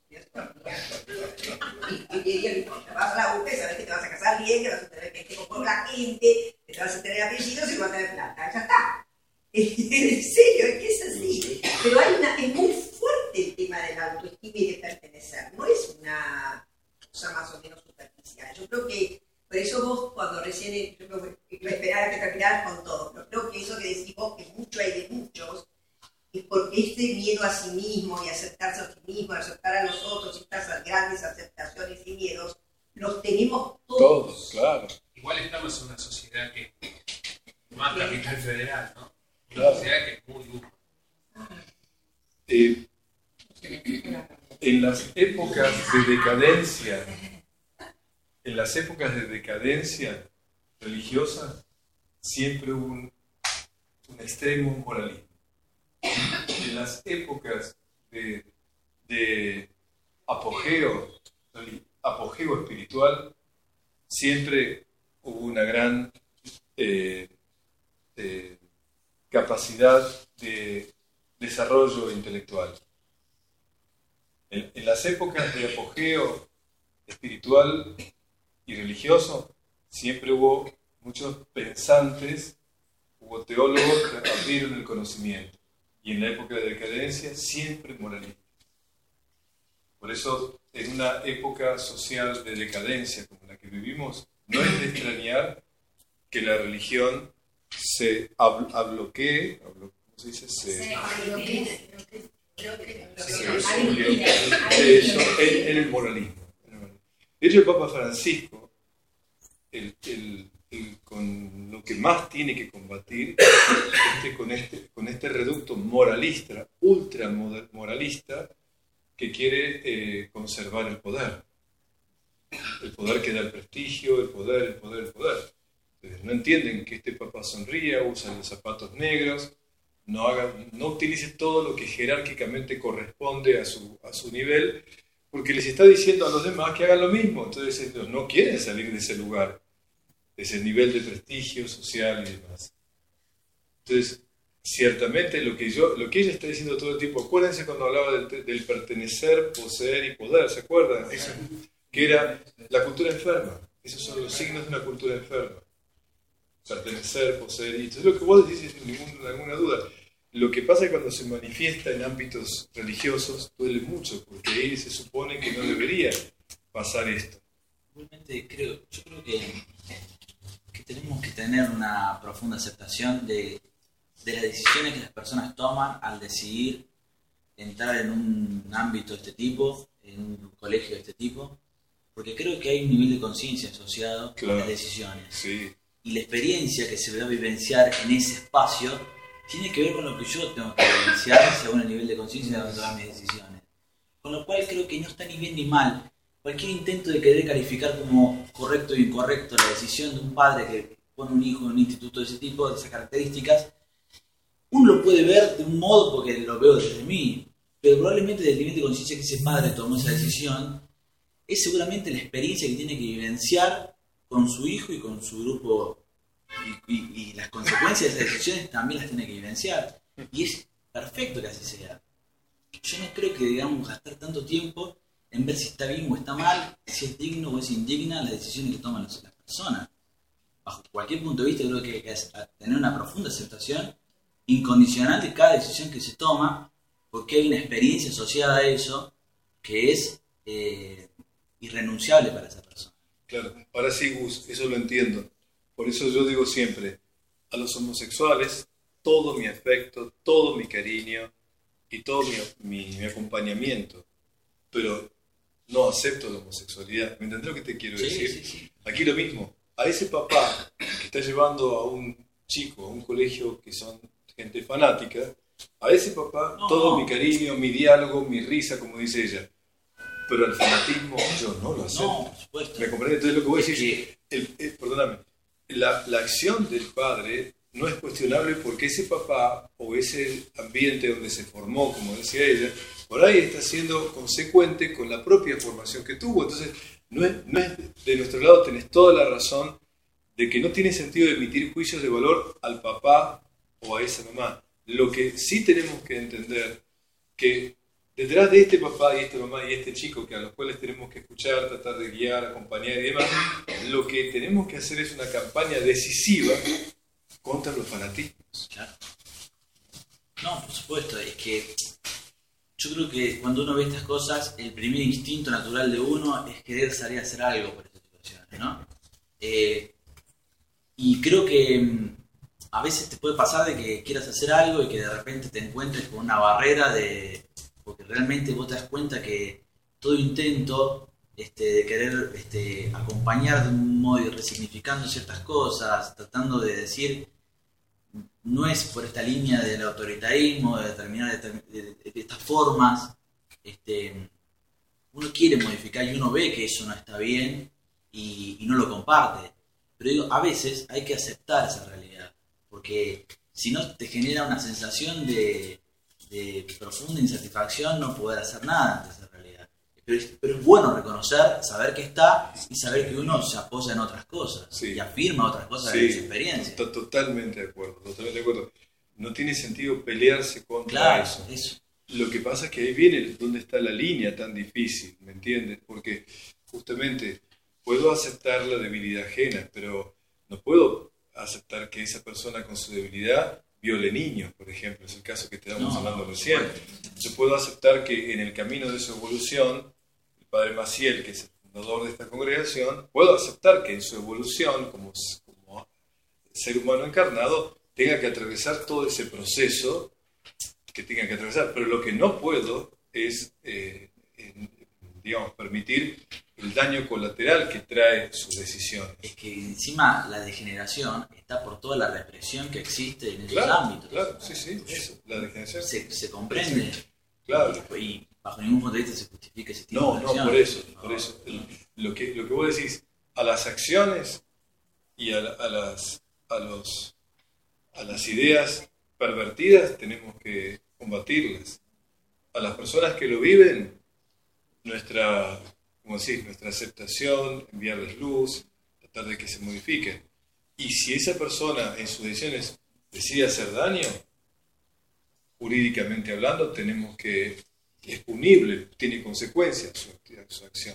Y vas a la U C A y sabés que te vas a casar bien, que vas a tener que con la gente, que te vas a tener apellidos y que vas a tener plata. Ya está. En serio, es que es así. Pero hay una, es muy fuerte el tema de la autoestima y de pertenecer. No es una cosa más o menos superficial. Yo creo que, por eso vos cuando recién, yo creo que lo esperaba que terminaras con todo, pero creo que eso que decís vos, que mucho hay de muchos, es porque este miedo a sí mismo y aceptarse a sí mismo, aceptar a los otros y estas grandes aceptaciones y miedos, los tenemos todos. Todos, claro. Igual estamos en una sociedad que más capital federal, ¿no? Una Claro. sociedad que es muy dura. Eh, en las épocas de decadencia, en las épocas de decadencia religiosa, siempre hubo un, un extremo moralismo. En las épocas de, de apogeo, apogeo espiritual, siempre hubo una gran eh, eh, capacidad de desarrollo intelectual. En, en las épocas de apogeo espiritual y religioso, siempre hubo muchos pensantes, hubo teólogos que abrieron el conocimiento. Y en la época de decadencia, siempre moralistas. Por eso, en una época social de decadencia como la que vivimos, no es de extrañar que la religión se ab- abloquee, ablo- ¿cómo se dice? Se, se, eso, en, en el moralismo. De hecho, el Papa Francisco, el, el, el, con lo que más tiene que combatir este, con, este, con este reducto moralista, ultra moralista, que quiere eh, conservar el poder. El poder que da el prestigio, el poder, el poder, el poder. Entonces, no entienden que este Papa sonría, usa los zapatos negros, no, haga, no utilice todo lo que jerárquicamente corresponde a su, a su nivel, porque les está diciendo a los demás que hagan lo mismo. Entonces ellos no quieren salir de ese lugar, de ese nivel de prestigio social y demás. Entonces, ciertamente lo que, yo, lo que ella está diciendo todo el tiempo, acuérdense cuando hablaba del, del pertenecer, poseer y poder, ¿se acuerdan? Eso, que era la cultura enferma. Esos son los signos de una cultura enferma. Pertenecer, poseer y... Entonces lo que vos decís sin ninguna, ninguna duda. Lo que pasa es que cuando se manifiesta en ámbitos religiosos duele mucho, porque ahí se supone que no debería pasar esto. Igualmente creo, yo creo que, que tenemos que tener una profunda aceptación de, de las decisiones que las personas toman al decidir entrar en un ámbito de este tipo, en un colegio de este tipo, porque creo que hay un nivel de conciencia asociado Claro. a las decisiones. Sí. Y la experiencia que se va a vivenciar en ese espacio tiene que ver con lo que yo tengo que vivenciar según el nivel de conciencia de todas mis decisiones. Con lo cual creo que no está ni bien ni mal cualquier intento de querer calificar como correcto o incorrecto la decisión de un padre que pone un hijo en un instituto de ese tipo, de esas características. Uno lo puede ver de un modo porque lo veo desde mí, pero probablemente desde el nivel de conciencia que ese padre tomó esa decisión es seguramente la experiencia que tiene que vivenciar con su hijo y con su grupo, y, y, y las consecuencias de esas decisiones también las tiene que vivenciar, y es perfecto que así sea. Yo no creo que debamos gastar tanto tiempo en ver si está bien o está mal, si es digno o es indigna las decisiones que toman las personas. Bajo cualquier punto de vista creo que hay que tener una profunda aceptación incondicional de cada decisión que se toma, porque hay una experiencia asociada a eso que es eh, irrenunciable para esa persona. Claro, ahora sí, Gus, eso lo entiendo. Por eso yo digo siempre, a los homosexuales, todo mi afecto, todo mi cariño y todo mi, mi, mi acompañamiento. Pero no acepto la homosexualidad. ¿Me entendés lo que te quiero Sí, decir? sí, sí. Aquí lo mismo. A ese papá que está llevando a un chico a un colegio que son gente fanática, a ese papá No. todo mi cariño, mi diálogo, mi risa, como dice ella. Pero el fanatismo yo no lo acepto. No, por supuesto. ¿Me comprende? Entonces lo que voy a Es decir que- el, el- perdóname, la, la acción del padre no es cuestionable porque ese papá o ese ambiente donde se formó, como decía ella, por ahí está siendo consecuente con la propia formación que tuvo. Entonces, no es, no es de nuestro lado, tenés toda la razón de que no tiene sentido emitir juicios de valor al papá o a esa mamá. Lo que sí tenemos que entender que detrás de este papá y esta mamá y este chico que a los cuales tenemos que escuchar, tratar de guiar, acompañar y demás, lo que tenemos que hacer es una campaña decisiva contra los fanatismos. Claro. No, por supuesto, es que yo creo que cuando uno ve estas cosas, el primer instinto natural de uno es querer salir a hacer algo por estas situaciones, ¿no? Eh, y creo que mm, a veces te puede pasar de que quieras hacer algo y que de repente te encuentres con una barrera de... porque realmente vos te das cuenta que todo intento este, de querer este, acompañar de un modo y resignificando ciertas cosas, tratando de decir, no es por esta línea del autoritarismo, de determinar de, de, de, de estas formas, este, uno quiere modificar y uno ve que eso no está bien y, y no lo comparte. Pero digo, a veces hay que aceptar esa realidad, porque si no te genera una sensación de, de profunda insatisfacción no poder hacer nada ante esa realidad. Pero es, pero es bueno reconocer, saber que está y saber que uno se apoya en otras cosas, sí, y afirma otras cosas, sí, de esa experiencia. Estoy totalmente de acuerdo, totalmente de acuerdo. No tiene sentido pelearse contra claro, eso. eso. Lo que pasa es que ahí viene donde está la línea tan difícil, ¿me entiendes? Porque justamente puedo aceptar la debilidad ajena, pero no puedo aceptar que esa persona con su debilidad viole niños, por ejemplo, es el caso que estábamos no, hablando recién. Yo puedo aceptar que en el camino de su evolución, el padre Maciel, que es el fundador de esta congregación, puedo aceptar que en su evolución como, como ser humano encarnado tenga que atravesar todo ese proceso que tenga que atravesar, pero lo que no puedo es, eh, en, digamos, permitir el daño colateral que trae sus decisiones. Es que encima la degeneración está por toda la represión que existe en esos claro, ámbitos. Claro, sí, sí, eso, la degeneración. Se, se comprende. Sí, claro. Y, y bajo ningún punto de vista se justifica ese tipo no, de acción. No, por eso, no. por eso. Lo que, lo que vos decís, a las acciones y a, a, las, a, los, a las ideas pervertidas tenemos que combatirlas. A las personas que lo viven, nuestra, como decís, nuestra aceptación, enviarles luz, tratar de que se modifiquen. Y si esa persona en sus decisiones decide hacer daño, jurídicamente hablando, tenemos que, es punible, tiene consecuencias su, su acción.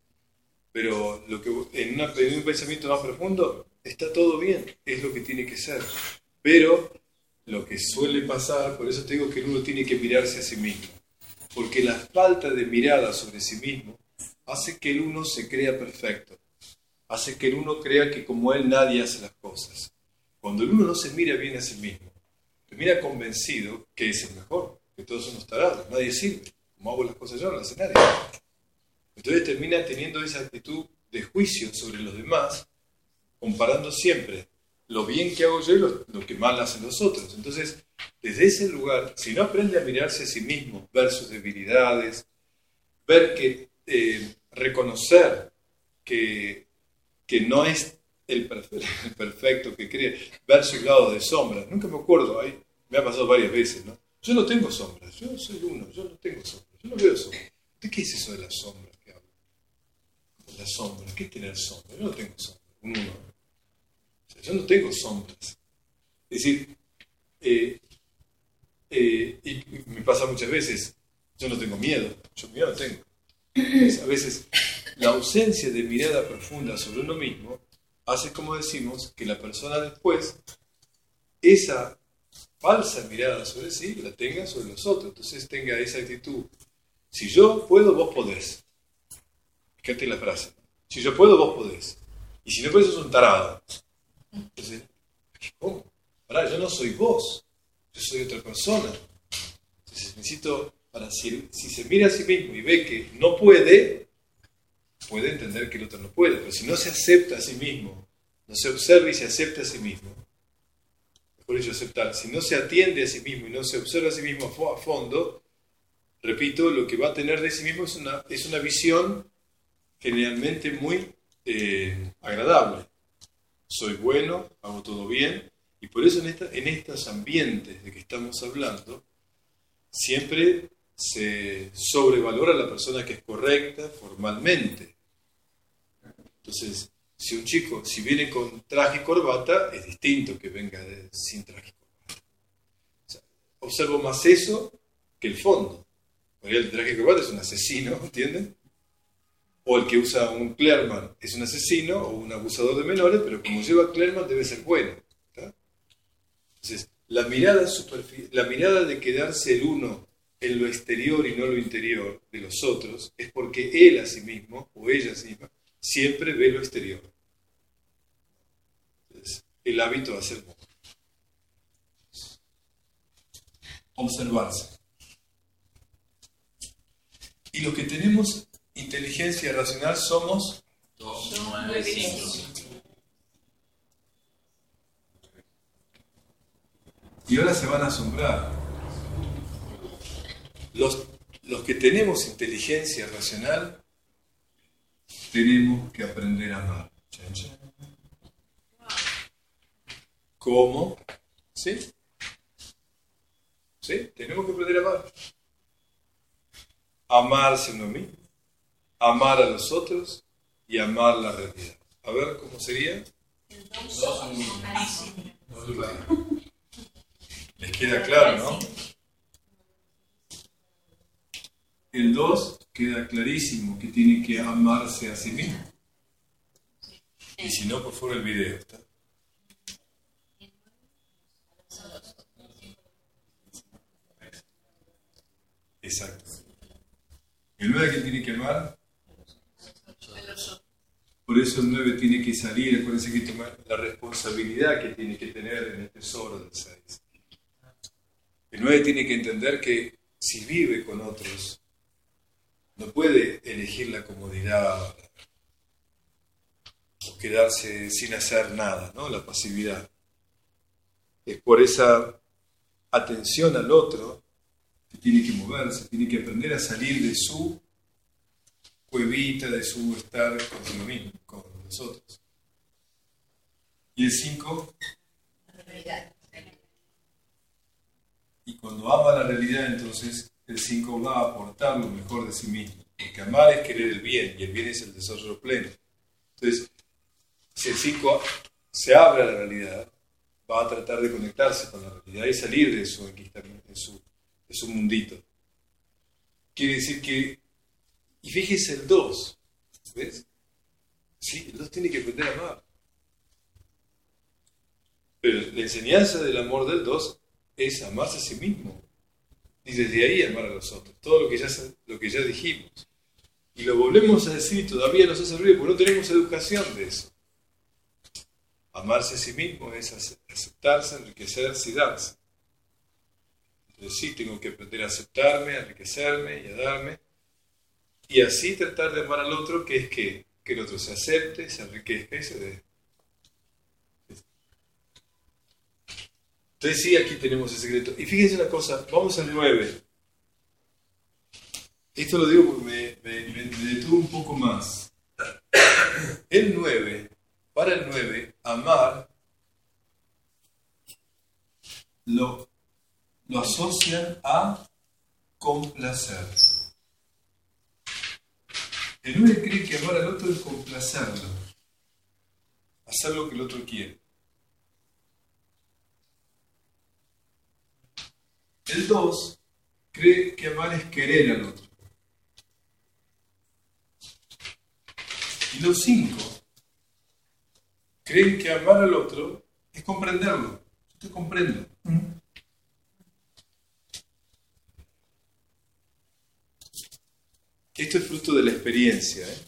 Pero lo que, en, una, en un pensamiento más profundo, está todo bien, es lo que tiene que ser. Pero lo que suele pasar, por eso te digo que uno tiene que mirarse a sí mismo, porque la falta de mirada sobre sí mismo hace que el uno se crea perfecto, hace que el uno crea que como él nadie hace las cosas. Cuando el uno no se mira bien a sí mismo, se mira convencido que es el mejor, que todos somos tarados, nadie sirve, como hago las cosas yo, no las hace nadie. Entonces termina teniendo esa actitud de juicio sobre los demás, comparando siempre lo bien que hago yo y lo, lo que mal hacen los otros. Entonces, desde ese lugar, si no aprende a mirarse a sí mismo, ver sus debilidades, ver que, eh, reconocer que, que no es el perfecto, el perfecto que cree, ver sus lados de sombra. Nunca me acuerdo, ahí me ha pasado varias veces, ¿no? Yo no tengo sombras, yo soy uno, yo no tengo sombras, yo no veo sombras. ¿De qué es eso de las sombras que hablo? Las sombras, ¿qué es tener sombras? Yo no tengo sombras, un uno. Yo no tengo sombras. Es decir, eh, eh, y me pasa muchas veces, yo no tengo miedo, yo miedo no tengo. Entonces, a veces la ausencia de mirada profunda sobre uno mismo hace, como decimos, que la persona después, esa falsa mirada sobre sí, la tenga sobre los otros. Entonces tenga esa actitud, si yo puedo, vos podés. Fíjate la frase, si yo puedo, vos podés. Y si no puedes, sos un tarado. Entonces, ¿cómo? Pará, yo no soy vos, yo soy otra persona. Entonces necesito, para si, si se mira a sí mismo y ve que no puede, puede entender que el otro no puede. Pero si no se acepta a sí mismo, no se observa y se acepta a sí mismo, por ello aceptar, si no se atiende a sí mismo y no se observa a sí mismo a fondo, repito, lo que va a tener de sí mismo es una, es una visión generalmente muy eh, agradable. Soy bueno, hago todo bien, y por eso en, esta, en estos ambientes de que estamos hablando, siempre se sobrevalora a la persona que es correcta formalmente. Entonces, si un chico, si viene con traje y corbata, es distinto que venga de, sin traje y corbata. O sea, observo más eso que el fondo. Porque el traje y corbata es un asesino, ¿entienden? O el que usa un clerman es un asesino o un abusador de menores, pero como lleva clerman debe ser bueno. ¿Tá? Entonces, la mirada, superfi- la mirada de quedarse el uno en lo exterior y no lo interior de los otros es porque él a sí mismo o ella a sí misma siempre ve lo exterior. Entonces, el hábito de hacer bueno. Observarse. Y lo que tenemos inteligencia racional somos dos, nueve, cinco. Y ahora se van a asombrar. Los, los que tenemos inteligencia racional tenemos que aprender a amar. ¿Cómo? ¿Sí? ¿Sí? Tenemos que aprender a amar. Amarse uno mismo, amar a los otros y amar la realidad. A ver, ¿cómo sería? Les queda claro, ¿no? El dos queda clarísimo que tiene que amarse a sí mismo. Y si no, por favor, el video está. Exacto. El nueve que tiene que amar. Por eso el nueve tiene que salir, acuérdense que tomar la responsabilidad que tiene que tener en el tesoro del seis. El nueve tiene que entender que si vive con otros, no puede elegir la comodidad o quedarse sin hacer nada, ¿no? La pasividad. Es por esa atención al otro que tiene que moverse, tiene que aprender a salir de su cuevita, de su estar consigo mismo, con los otros. Y el cinco, y cuando ama la realidad, entonces el cinco va a aportar lo mejor de sí mismo. Porque amar es querer el bien, y el bien es el desarrollo pleno. Entonces, si el cinco se abre a la realidad, va a tratar de conectarse con la realidad y salir de su enquistamiento, de su, de su mundito. Quiere decir que, y fíjese el dos, ¿ves? Sí, el dos tiene que aprender a amar. Pero la enseñanza del amor del dos es amarse a sí mismo. Y desde ahí amar a los otros. Todo lo que ya, lo que ya dijimos. Y lo volvemos a decir y todavía nos hace ruido porque no tenemos educación de eso. Amarse a sí mismo es aceptarse, enriquecerse y darse. Entonces sí, tengo que aprender a aceptarme, a enriquecerme y a darme. Y así tratar de amar al otro, que es que, que el otro se acepte, se enriquezca y se dé. Entonces sí, aquí tenemos el secreto. Y fíjense una cosa, vamos al nueve. Esto lo digo porque me, me, me, me detuve un poco más. El nueve, para el nueve, amar lo, lo asocian a complacer. El nueve cree que amar al otro es complacerlo, hacer lo que el otro quiere. El dos cree que amar es querer al otro. Y los cinco creen que amar al otro es comprenderlo. Yo te comprendo. Esto es fruto de la experiencia, ¿eh?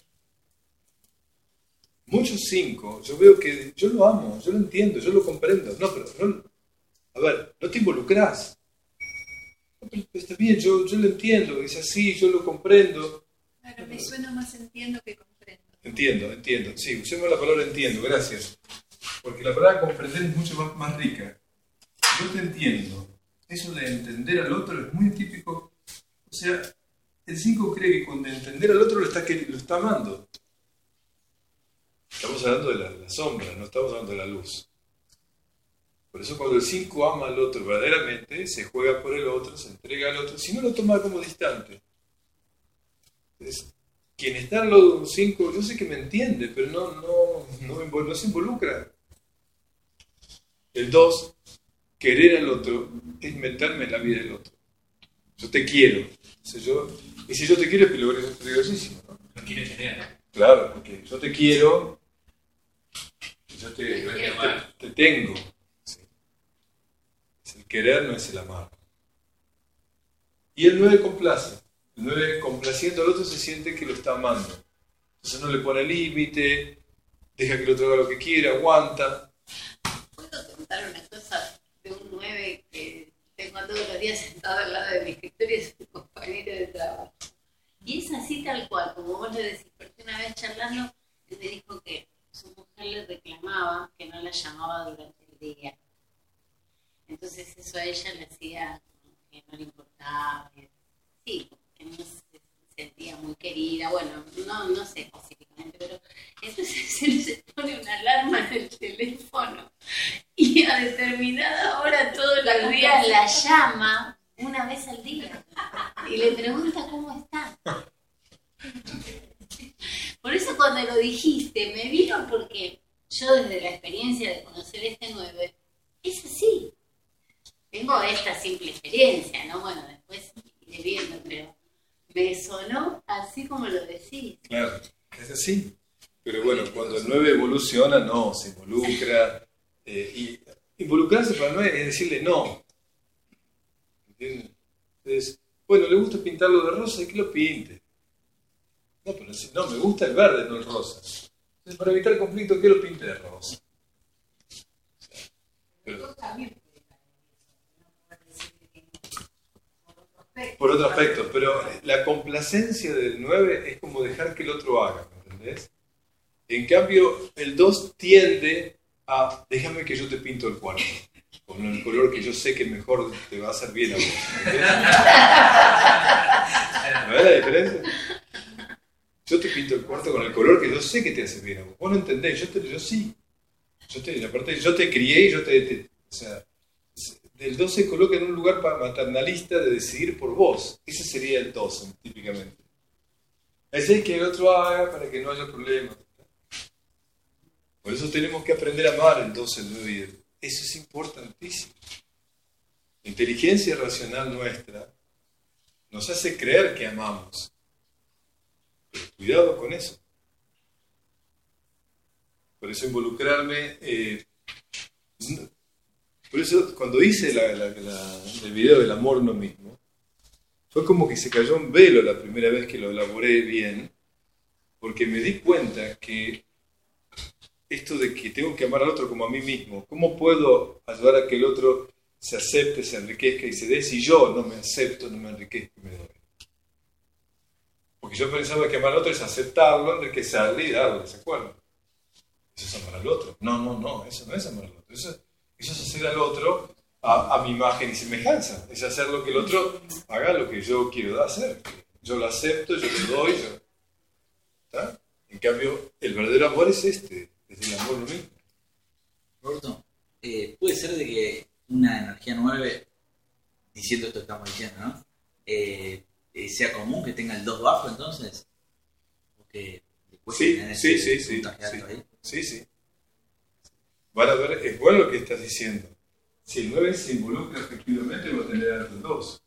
Muchos cinco, yo veo que yo lo amo, yo lo entiendo, yo lo comprendo. No, pero no, a ver, no te involucrás. Está bien, yo, yo lo entiendo, es así, yo lo comprendo. Claro, me suena más entiendo que comprendo. Entiendo, entiendo. Sí, usemos la palabra entiendo, gracias. Porque la palabra comprender es mucho más, más rica. Yo te entiendo. Eso de entender al otro es muy típico. O sea, el cinco cree que con entender al otro lo está, lo está amando. Estamos hablando de la, la sombra, no estamos hablando de la luz. Por eso cuando el cinco ama al otro verdaderamente, se juega por el otro, se entrega al otro, si no lo toma como distante. Entonces, quien está al lado de un cinco, yo sé que me entiende, pero no, no, no, no se involucra. El dos, querer al otro, es meterme en la vida del otro. Yo te quiero. O sea, yo, y si yo te quiero es peligrosísimo, ¿no? Lo quiere tener. Claro, porque yo te quiero, yo te, te, te tengo. El querer no es el amar. Y el nueve complace. El nueve complaciendo al otro se siente que lo está amando. Entonces no le pone límite, deja que el otro haga lo que quiera, aguanta. ¿Puedo contar una cosa de un nueve que tengo todos los días sentado al lado de mi escritorio y es un compañero de trabajo? Y es así tal cual, como vos le decís, porque una vez charlando, él me dijo que su mujer le reclamaba que no la llamaba durante el día. Entonces eso a ella le hacía que no le importaba, que, sí, que no se sentía muy querida, bueno, no, no sé específicamente, pero entonces él se pone una alarma en el teléfono y a determinada hora todos los días la llama una vez al día y le pregunta cómo está. Por eso cuando lo dijiste me vino porque yo desde la experiencia de conocer este nueve es así. Tengo esta simple experiencia, ¿no? Bueno, después iré viendo, pero me sonó así como lo decís. Claro, es así. Pero bueno, cuando el nueve evoluciona, no, se involucra. Eh, y involucrarse para el nueve es decirle no. ¿Entienden? Entonces, bueno, le gusta pintarlo de rosa, ¿y que lo pinte? No, pero si no, me gusta el verde, no el rosa. Entonces, para evitar el conflicto, ¿qué lo pinte de rosa? Pero, por otro aspecto, pero la complacencia del nueve es como dejar que el otro haga, ¿me entendés? En cambio, el dos tiende a, déjame que yo te pinto el cuarto, con el color que yo sé que mejor te va a hacer bien a vos, ¿entendés? ¿No ves la diferencia? Yo te pinto el cuarto con el color que yo sé que te hace bien a vos. Vos no entendés, yo, te, yo sí. Yo te, aparte, yo te crié y yo te, te... O sea, el dos se coloca en un lugar maternalista de decidir por vos. Ese sería el dos, típicamente. Es el que el otro haga para que no haya problemas. Por eso tenemos que aprender a amar el dos, el nueve y el... Eso es importantísimo. La inteligencia racional nuestra nos hace creer que amamos. Pero cuidado con eso. Por eso involucrarme... Eh, por eso cuando hice la, la, la, el video del amor no mismo, fue como que se cayó un velo la primera vez que lo elaboré bien, porque me di cuenta que esto de que tengo que amar al otro como a mí mismo, ¿cómo puedo ayudar a que el otro se acepte, se enriquezca y se dé si yo no me acepto, no me enriquezco y me doy? Porque yo pensaba que amar al otro es aceptarlo, enriquecerle y darle, ¿se acuerdan? Eso es amar al otro. No, no, no, eso no es amar al otro. Eso, eso es hacer al otro a, a mi imagen y semejanza. Es hacer lo que el otro haga lo que yo quiero hacer. Yo lo acepto, yo lo doy. Yo... ¿Está? En cambio, el verdadero amor es este, es el amor lo mismo. Roberto, eh, puede ser de que una energía nueve, diciendo esto que estamos diciendo, ¿no? Eh, eh, sea común que tenga el dos bajo entonces. Porque sí, sí, sí, sí, sí, sí, sí. Van a ver, es bueno lo que estás diciendo. Si el nueve se involucra efectivamente, va a tener alto el dos.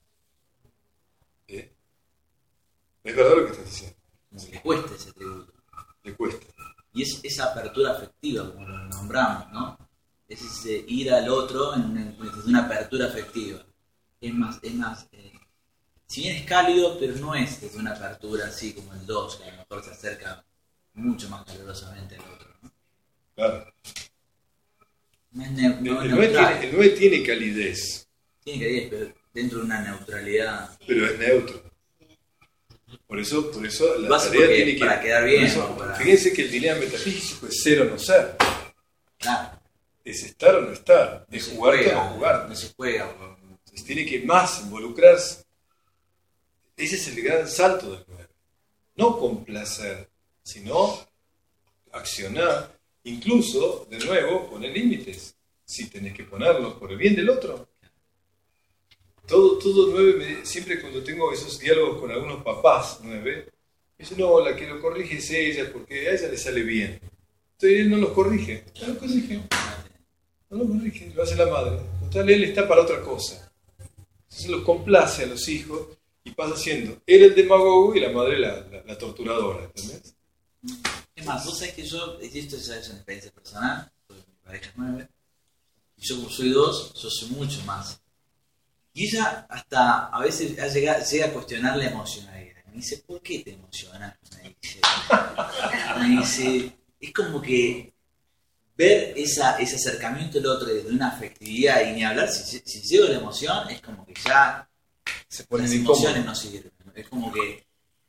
¿Eh? Es verdad lo que estás diciendo. Le cuesta ese tributo. Le cuesta. Y es esa apertura afectiva, como lo nombramos, ¿no? Es ese ir al otro en una, en una apertura afectiva. Es más, es más eh, si bien es cálido, pero no es desde una apertura así como el dos, que a lo mejor se acerca mucho más calurosamente al otro, ¿no? Claro. No es ne- no el, es nueve tiene, el nueve tiene calidez. Tiene calidez, pero dentro de una neutralidad. Pero es neutro. Por eso, por eso la Vas tarea tiene que... Para quedar bien. Eso, para... Fíjense que el dilema metafísico es ser o no ser. Claro. Es estar o no estar. No es jugar o no jugar. No se juega. Entonces tiene que más involucrarse. Ese es el gran salto del nueve. No complacer, sino accionar. Incluso, de nuevo, poner límites. Si tenés que ponerlos por el bien del otro. Todo, todo nueve, me, siempre cuando tengo esos diálogos con algunos papás nueve, me dicen, no, la que lo corrige es ella, porque a ella le sale bien. Entonces él no los corrige. No los corrige. No los corrige, lo hace la madre. Total, él está para otra cosa. Entonces los complace a los hijos y pasa siendo él el demagogo y la madre la, la, la torturadora, ¿entendés? Es más, vos sabés que yo, y esto es una experiencia personal, porque mi pareja es nueve, y yo como soy dos, yo soy mucho más. Y ella hasta a veces llega, llega a cuestionar la emocionalidad. Me dice, ¿por qué te emocionas? Me dice, me dice es como que ver esa, ese acercamiento del otro desde una afectividad y ni hablar, si, si llego a la emoción, es como que ya se ponen las emociones no sirven. Es como que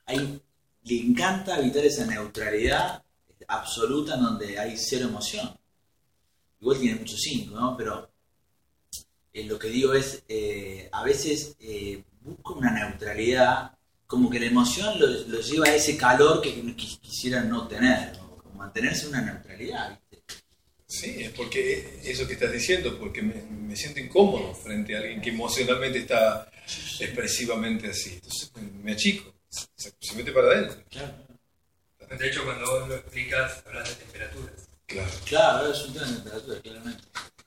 hay, le encanta evitar esa neutralidad absoluta en donde hay cero emoción. Igual tiene mucho cinco, ¿no? Pero eh, lo que digo es, eh, a veces eh, busca una neutralidad, como que la emoción lo, lo lleva a ese calor que, que quisiera no tener, ¿no? Como mantenerse en una neutralidad, ¿viste? Sí, es porque eso que estás diciendo, porque me, me siento incómodo frente a alguien que emocionalmente está expresivamente así. Entonces me achico, se, se mete para adentro. Claro. De hecho, cuando vos lo explicas, hablas de temperaturas. Claro. Claro, es un tema de temperatura, claramente.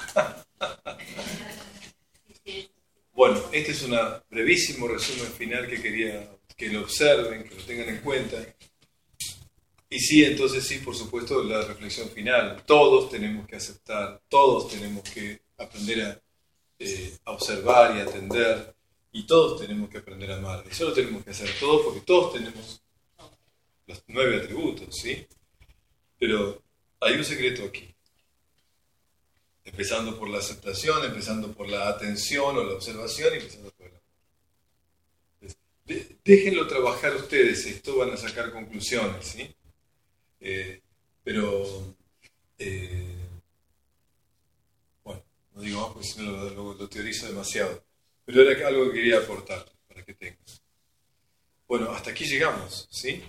Bueno, este es un brevísimo resumen final que quería que lo observen, que lo tengan en cuenta. Y sí, entonces sí, por supuesto, la reflexión final. Todos tenemos que aceptar, todos tenemos que aprender a, eh, a observar y atender, y todos tenemos que aprender a amar. Eso lo tenemos que hacer todos, porque todos tenemos los nueve atributos, ¿sí? Pero hay un secreto aquí. Empezando por la aceptación, empezando por la atención o la observación, y empezando por el amor. De, déjenlo trabajar ustedes, esto van a sacar conclusiones, ¿sí? Eh, pero, eh, bueno, no digo más porque si no lo, lo, lo teorizo demasiado. Pero era algo que quería aportar para que tengan. Bueno, hasta aquí llegamos, ¿sí?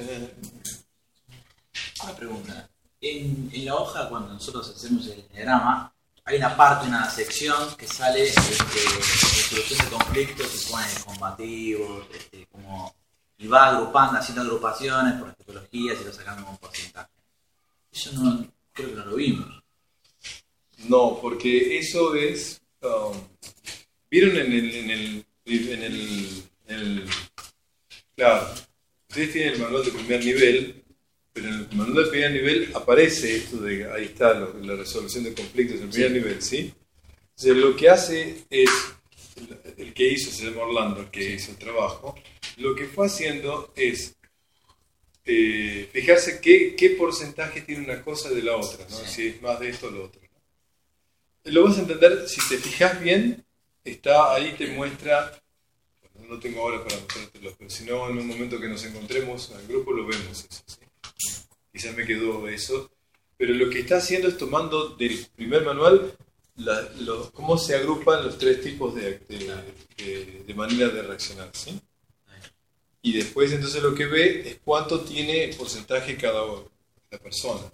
Una pregunta. En, en la hoja, cuando nosotros hacemos el diagrama, hay una parte, una sección que sale este, resolución de conflictos y pone combativos, este, como, y va agrupando, haciendo agrupaciones por las tipologías y lo sacando como porcentaje. Eso no, creo que no lo vimos. No, porque eso es... Um, ¿Vieron en el, en el, en el, en el... Claro, ustedes tienen el manual de primer nivel, pero en el manual de primer nivel aparece esto de, ahí está lo, la resolución de conflictos en el primer sí. nivel, ¿sí? Entonces lo que hace es, el, el que hizo, se llama Orlando, el que sí. hizo el trabajo, lo que fue haciendo es eh, fijarse qué, qué porcentaje tiene una cosa de la otra, ¿no? Sí. Si es más de esto o lo otro, ¿no? Lo vas a entender, si te fijas bien, está ahí, te muestra... No lo tengo ahora para mostrártelo, pero si no, en un momento que nos encontremos en el grupo lo vemos eso, ¿sí? Quizás me quedó eso. Pero lo que está haciendo es tomando del primer manual la, lo, cómo se agrupan los tres tipos de, de, de, de manera de reaccionar, ¿sí? Y después entonces lo que ve es cuánto tiene el porcentaje cada la persona,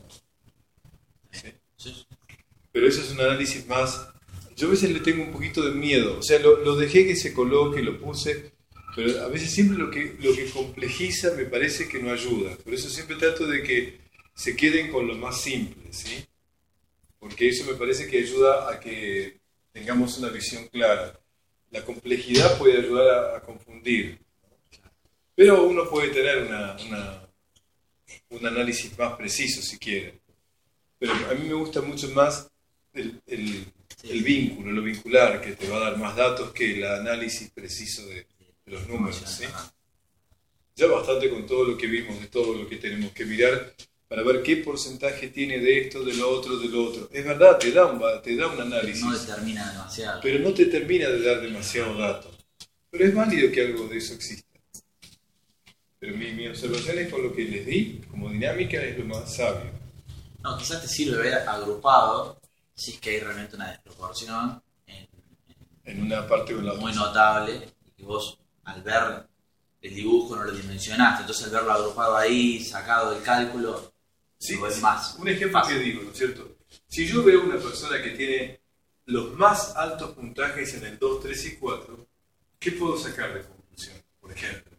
¿sí? Pero eso es un análisis más... Yo a veces le tengo un poquito de miedo, o sea, lo, lo dejé que se coloque, lo puse, pero a veces siempre lo que, lo que complejiza me parece que no ayuda. Por eso siempre trato de que se queden con lo más simple, ¿sí? Porque eso me parece que ayuda a que tengamos una visión clara. La complejidad puede ayudar a, a confundir, pero uno puede tener una, una, un análisis más preciso si quiere. Pero a mí me gusta mucho más el... el el vínculo, lo vincular, que te va a dar más datos que el análisis preciso de, de los números, ¿sí? Ya bastante con todo lo que vimos, de todo lo que tenemos que mirar para ver qué porcentaje tiene de esto, de lo otro, de lo otro. Es verdad, te da un, te da un análisis. No determina demasiado. Pero no te termina de dar demasiado datos. Pero es válido que algo de eso exista. Pero mi, mi observación es con lo que les di, como dinámica, es lo más sabio. No, quizás te sirve ver agrupado, si es que hay realmente una desproporción en, en, en una parte o en la otra. Muy notable, y que vos al ver el dibujo no lo dimensionaste, entonces al verlo agrupado ahí, sacado del cálculo, sí, lo ves sí. más. Un ejemplo que digo, ¿no es cierto? Si yo veo una persona que tiene los más altos puntajes en el dos, tres y cuatro, ¿qué puedo sacar de conclusión? Por ejemplo,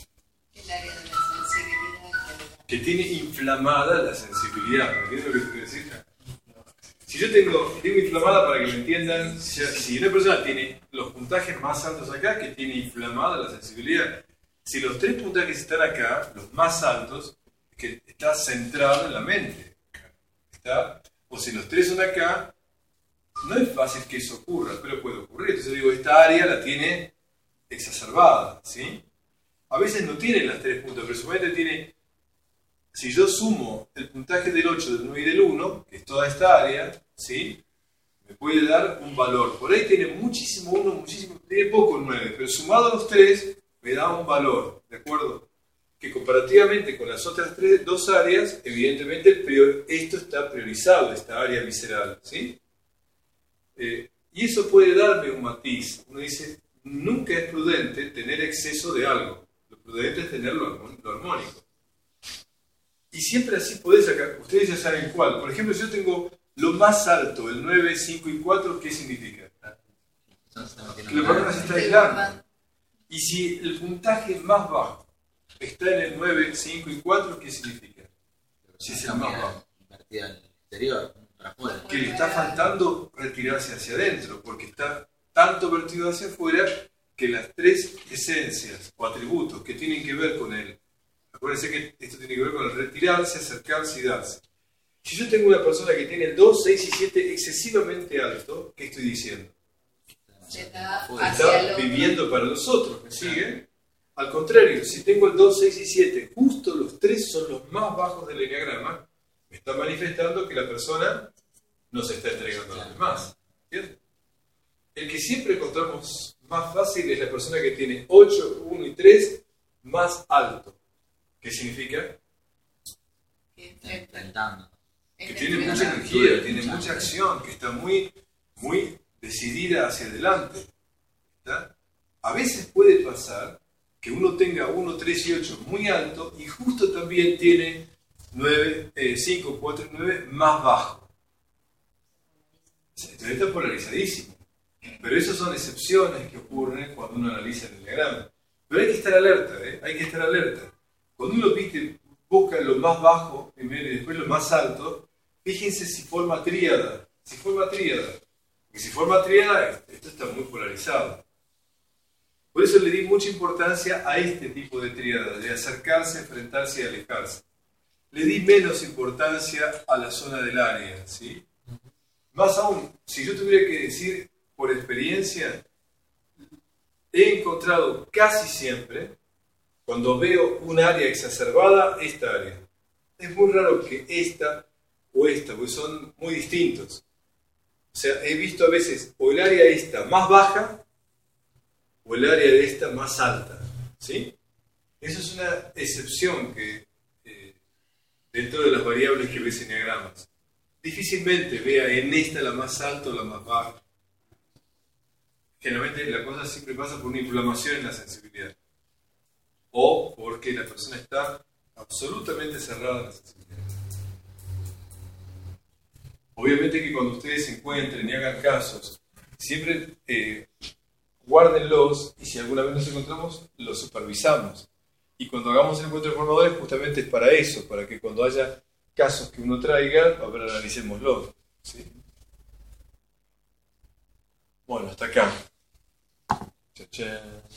el área de la sensibilidad. Que tiene inflamada la sensibilidad. ¿Me entiendes lo que te quiero decir? Si yo tengo, tengo inflamada, para que me entiendan, si, si una persona tiene los puntajes más altos acá, que tiene inflamada la sensibilidad. Si los tres puntajes están acá, los más altos, que está centrado en la mente. ¿Está? O si los tres son acá, no es fácil que eso ocurra, pero puede ocurrir. Entonces digo, esta área la tiene exacerbada, ¿sí? A veces no tiene las tres puntas, pero supuestamente tiene... Si yo sumo el puntaje del ocho, del nueve y del uno, que es toda esta área, ¿sí? Me puede dar un valor. Por ahí tiene muchísimo uno, muchísimo, tiene poco el nueve, pero sumado a los tres me da un valor, ¿de acuerdo? que comparativamente con las otras tres, dos áreas, evidentemente prior, esto está priorizado, esta área visceral, ¿sí? Eh, y eso puede darme un matiz. Uno dice, nunca es prudente tener exceso de algo. Lo prudente es tener lo, lo armónico. Y siempre así podés sacar, ustedes ya saben cuál. Por ejemplo, si yo tengo lo más alto, el nueve, cinco y cuatro, ¿qué significa? Que la persona se está aislando. Y si el puntaje más bajo está en el nueve, cinco y cuatro, ¿qué significa? Si es el más bajo. Invertida en el exterior, para afuera. Que le está faltando retirarse hacia adentro, porque está tanto vertido hacia afuera que las tres esencias o atributos que tienen que ver con él. Acuérdense que esto tiene que ver con el retirarse, acercarse y darse. Si yo tengo una persona que tiene el dos, seis y siete excesivamente alto, ¿qué estoy diciendo? Está, está viviendo para los otros, ¿me siguen? Al contrario, si tengo el dos, seis y siete, justo los tres son los más bajos del enneagrama, me está manifestando que la persona no se está entregando a los demás. ¿Entiendes? El que siempre encontramos más fácil es la persona que tiene ocho, uno y tres más alto. ¿Qué significa? que Que tiene mucha energía, tiene mucha acción, que está muy, muy decidida hacia adelante. ¿Está? A veces puede pasar que uno tenga uno, tres y ocho muy alto y justo también tiene nueve, cinco, cuatro y nueve más bajo. Entonces está polarizadísimo. Pero esas son excepciones que ocurren cuando uno analiza el enneagrama. Pero hay que estar alerta, ¿eh? Hay que estar alerta. Cuando uno ¿viste? busca lo más bajo primero y después lo más alto, fíjense si forma tríada. Si forma tríada. Porque si forma tríada, esto está muy polarizado. Por eso le di mucha importancia a este tipo de tríada, de acercarse, enfrentarse y alejarse. Le di menos importancia a la zona del área, ¿sí? Más aún, si yo tuviera que decir por experiencia, he encontrado casi siempre, cuando veo un área exacerbada, esta área. Es muy raro que esta o esta, porque son muy distintos. O sea, he visto a veces o el área esta más baja o el área de esta más alta, ¿sí? Eso es una excepción que eh, dentro de las variables que ves en enneagramas. Difícilmente vea en esta la más alta o la más baja. Generalmente la cosa siempre pasa por una inflamación en la sensibilidad. O porque la persona está absolutamente cerrada en la sensibilidad. Obviamente que cuando ustedes se encuentren y hagan casos, siempre eh, guárdenlos y si alguna vez nos encontramos, los supervisamos. Y cuando hagamos el encuentro de formadores, justamente es para eso, para que cuando haya casos que uno traiga, a ver, analicémoslos. ¿Sí? Bueno, hasta acá. Chachán.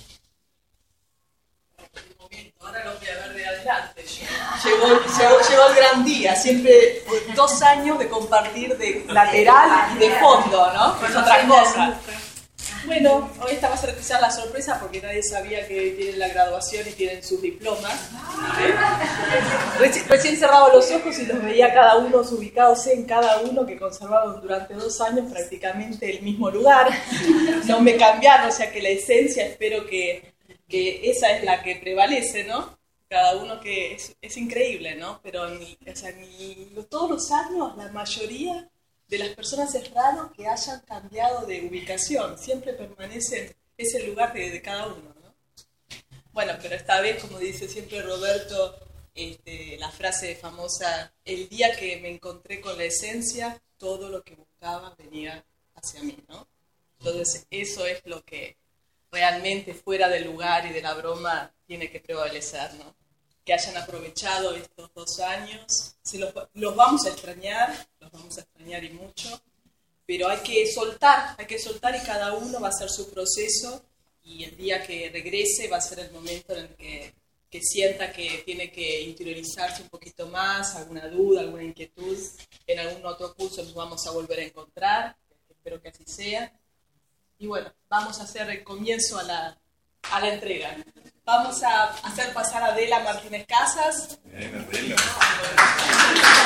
Ahora los voy a ver de adelante. Llegó, llegó, llegó el gran día, siempre dos años de compartir de lateral y de fondo, ¿no? Que es otra cosa. Bueno, hoy esta va a ser quizás la sorpresa porque nadie sabía que tienen la graduación y tienen sus diplomas. ¿Eh? Reci recién cerraba los ojos y los veía cada uno ubicados en cada uno, que conservaron durante dos años prácticamente el mismo lugar. No me cambiaron, o sea que la esencia espero que, que esa es la que prevalece, ¿no? Cada uno que es, es increíble, ¿no? Pero ni, o sea, ni, todos los años la mayoría de las personas es raro que hayan cambiado de ubicación, siempre permanece ese lugar de, de cada uno, ¿no? Bueno, pero esta vez, como dice siempre Roberto, este, la frase famosa, el día que me encontré con la esencia, todo lo que buscaba venía hacia mí, ¿no? Entonces eso es lo que realmente fuera del lugar y de la broma tiene que prevalecer, ¿no? Que hayan aprovechado estos dos años. Se los, los vamos a extrañar, los vamos a extrañar y mucho, pero hay que soltar, hay que soltar y cada uno va a hacer su proceso y el día que regrese va a ser el momento en el que, que sienta que tiene que interiorizarse un poquito más, alguna duda, alguna inquietud. En algún otro curso nos vamos a volver a encontrar, espero que así sea. Y bueno, vamos a hacer el comienzo a la, a la entrega. Vamos a hacer pasar a Adela Martínez Casas. Bien, Adela.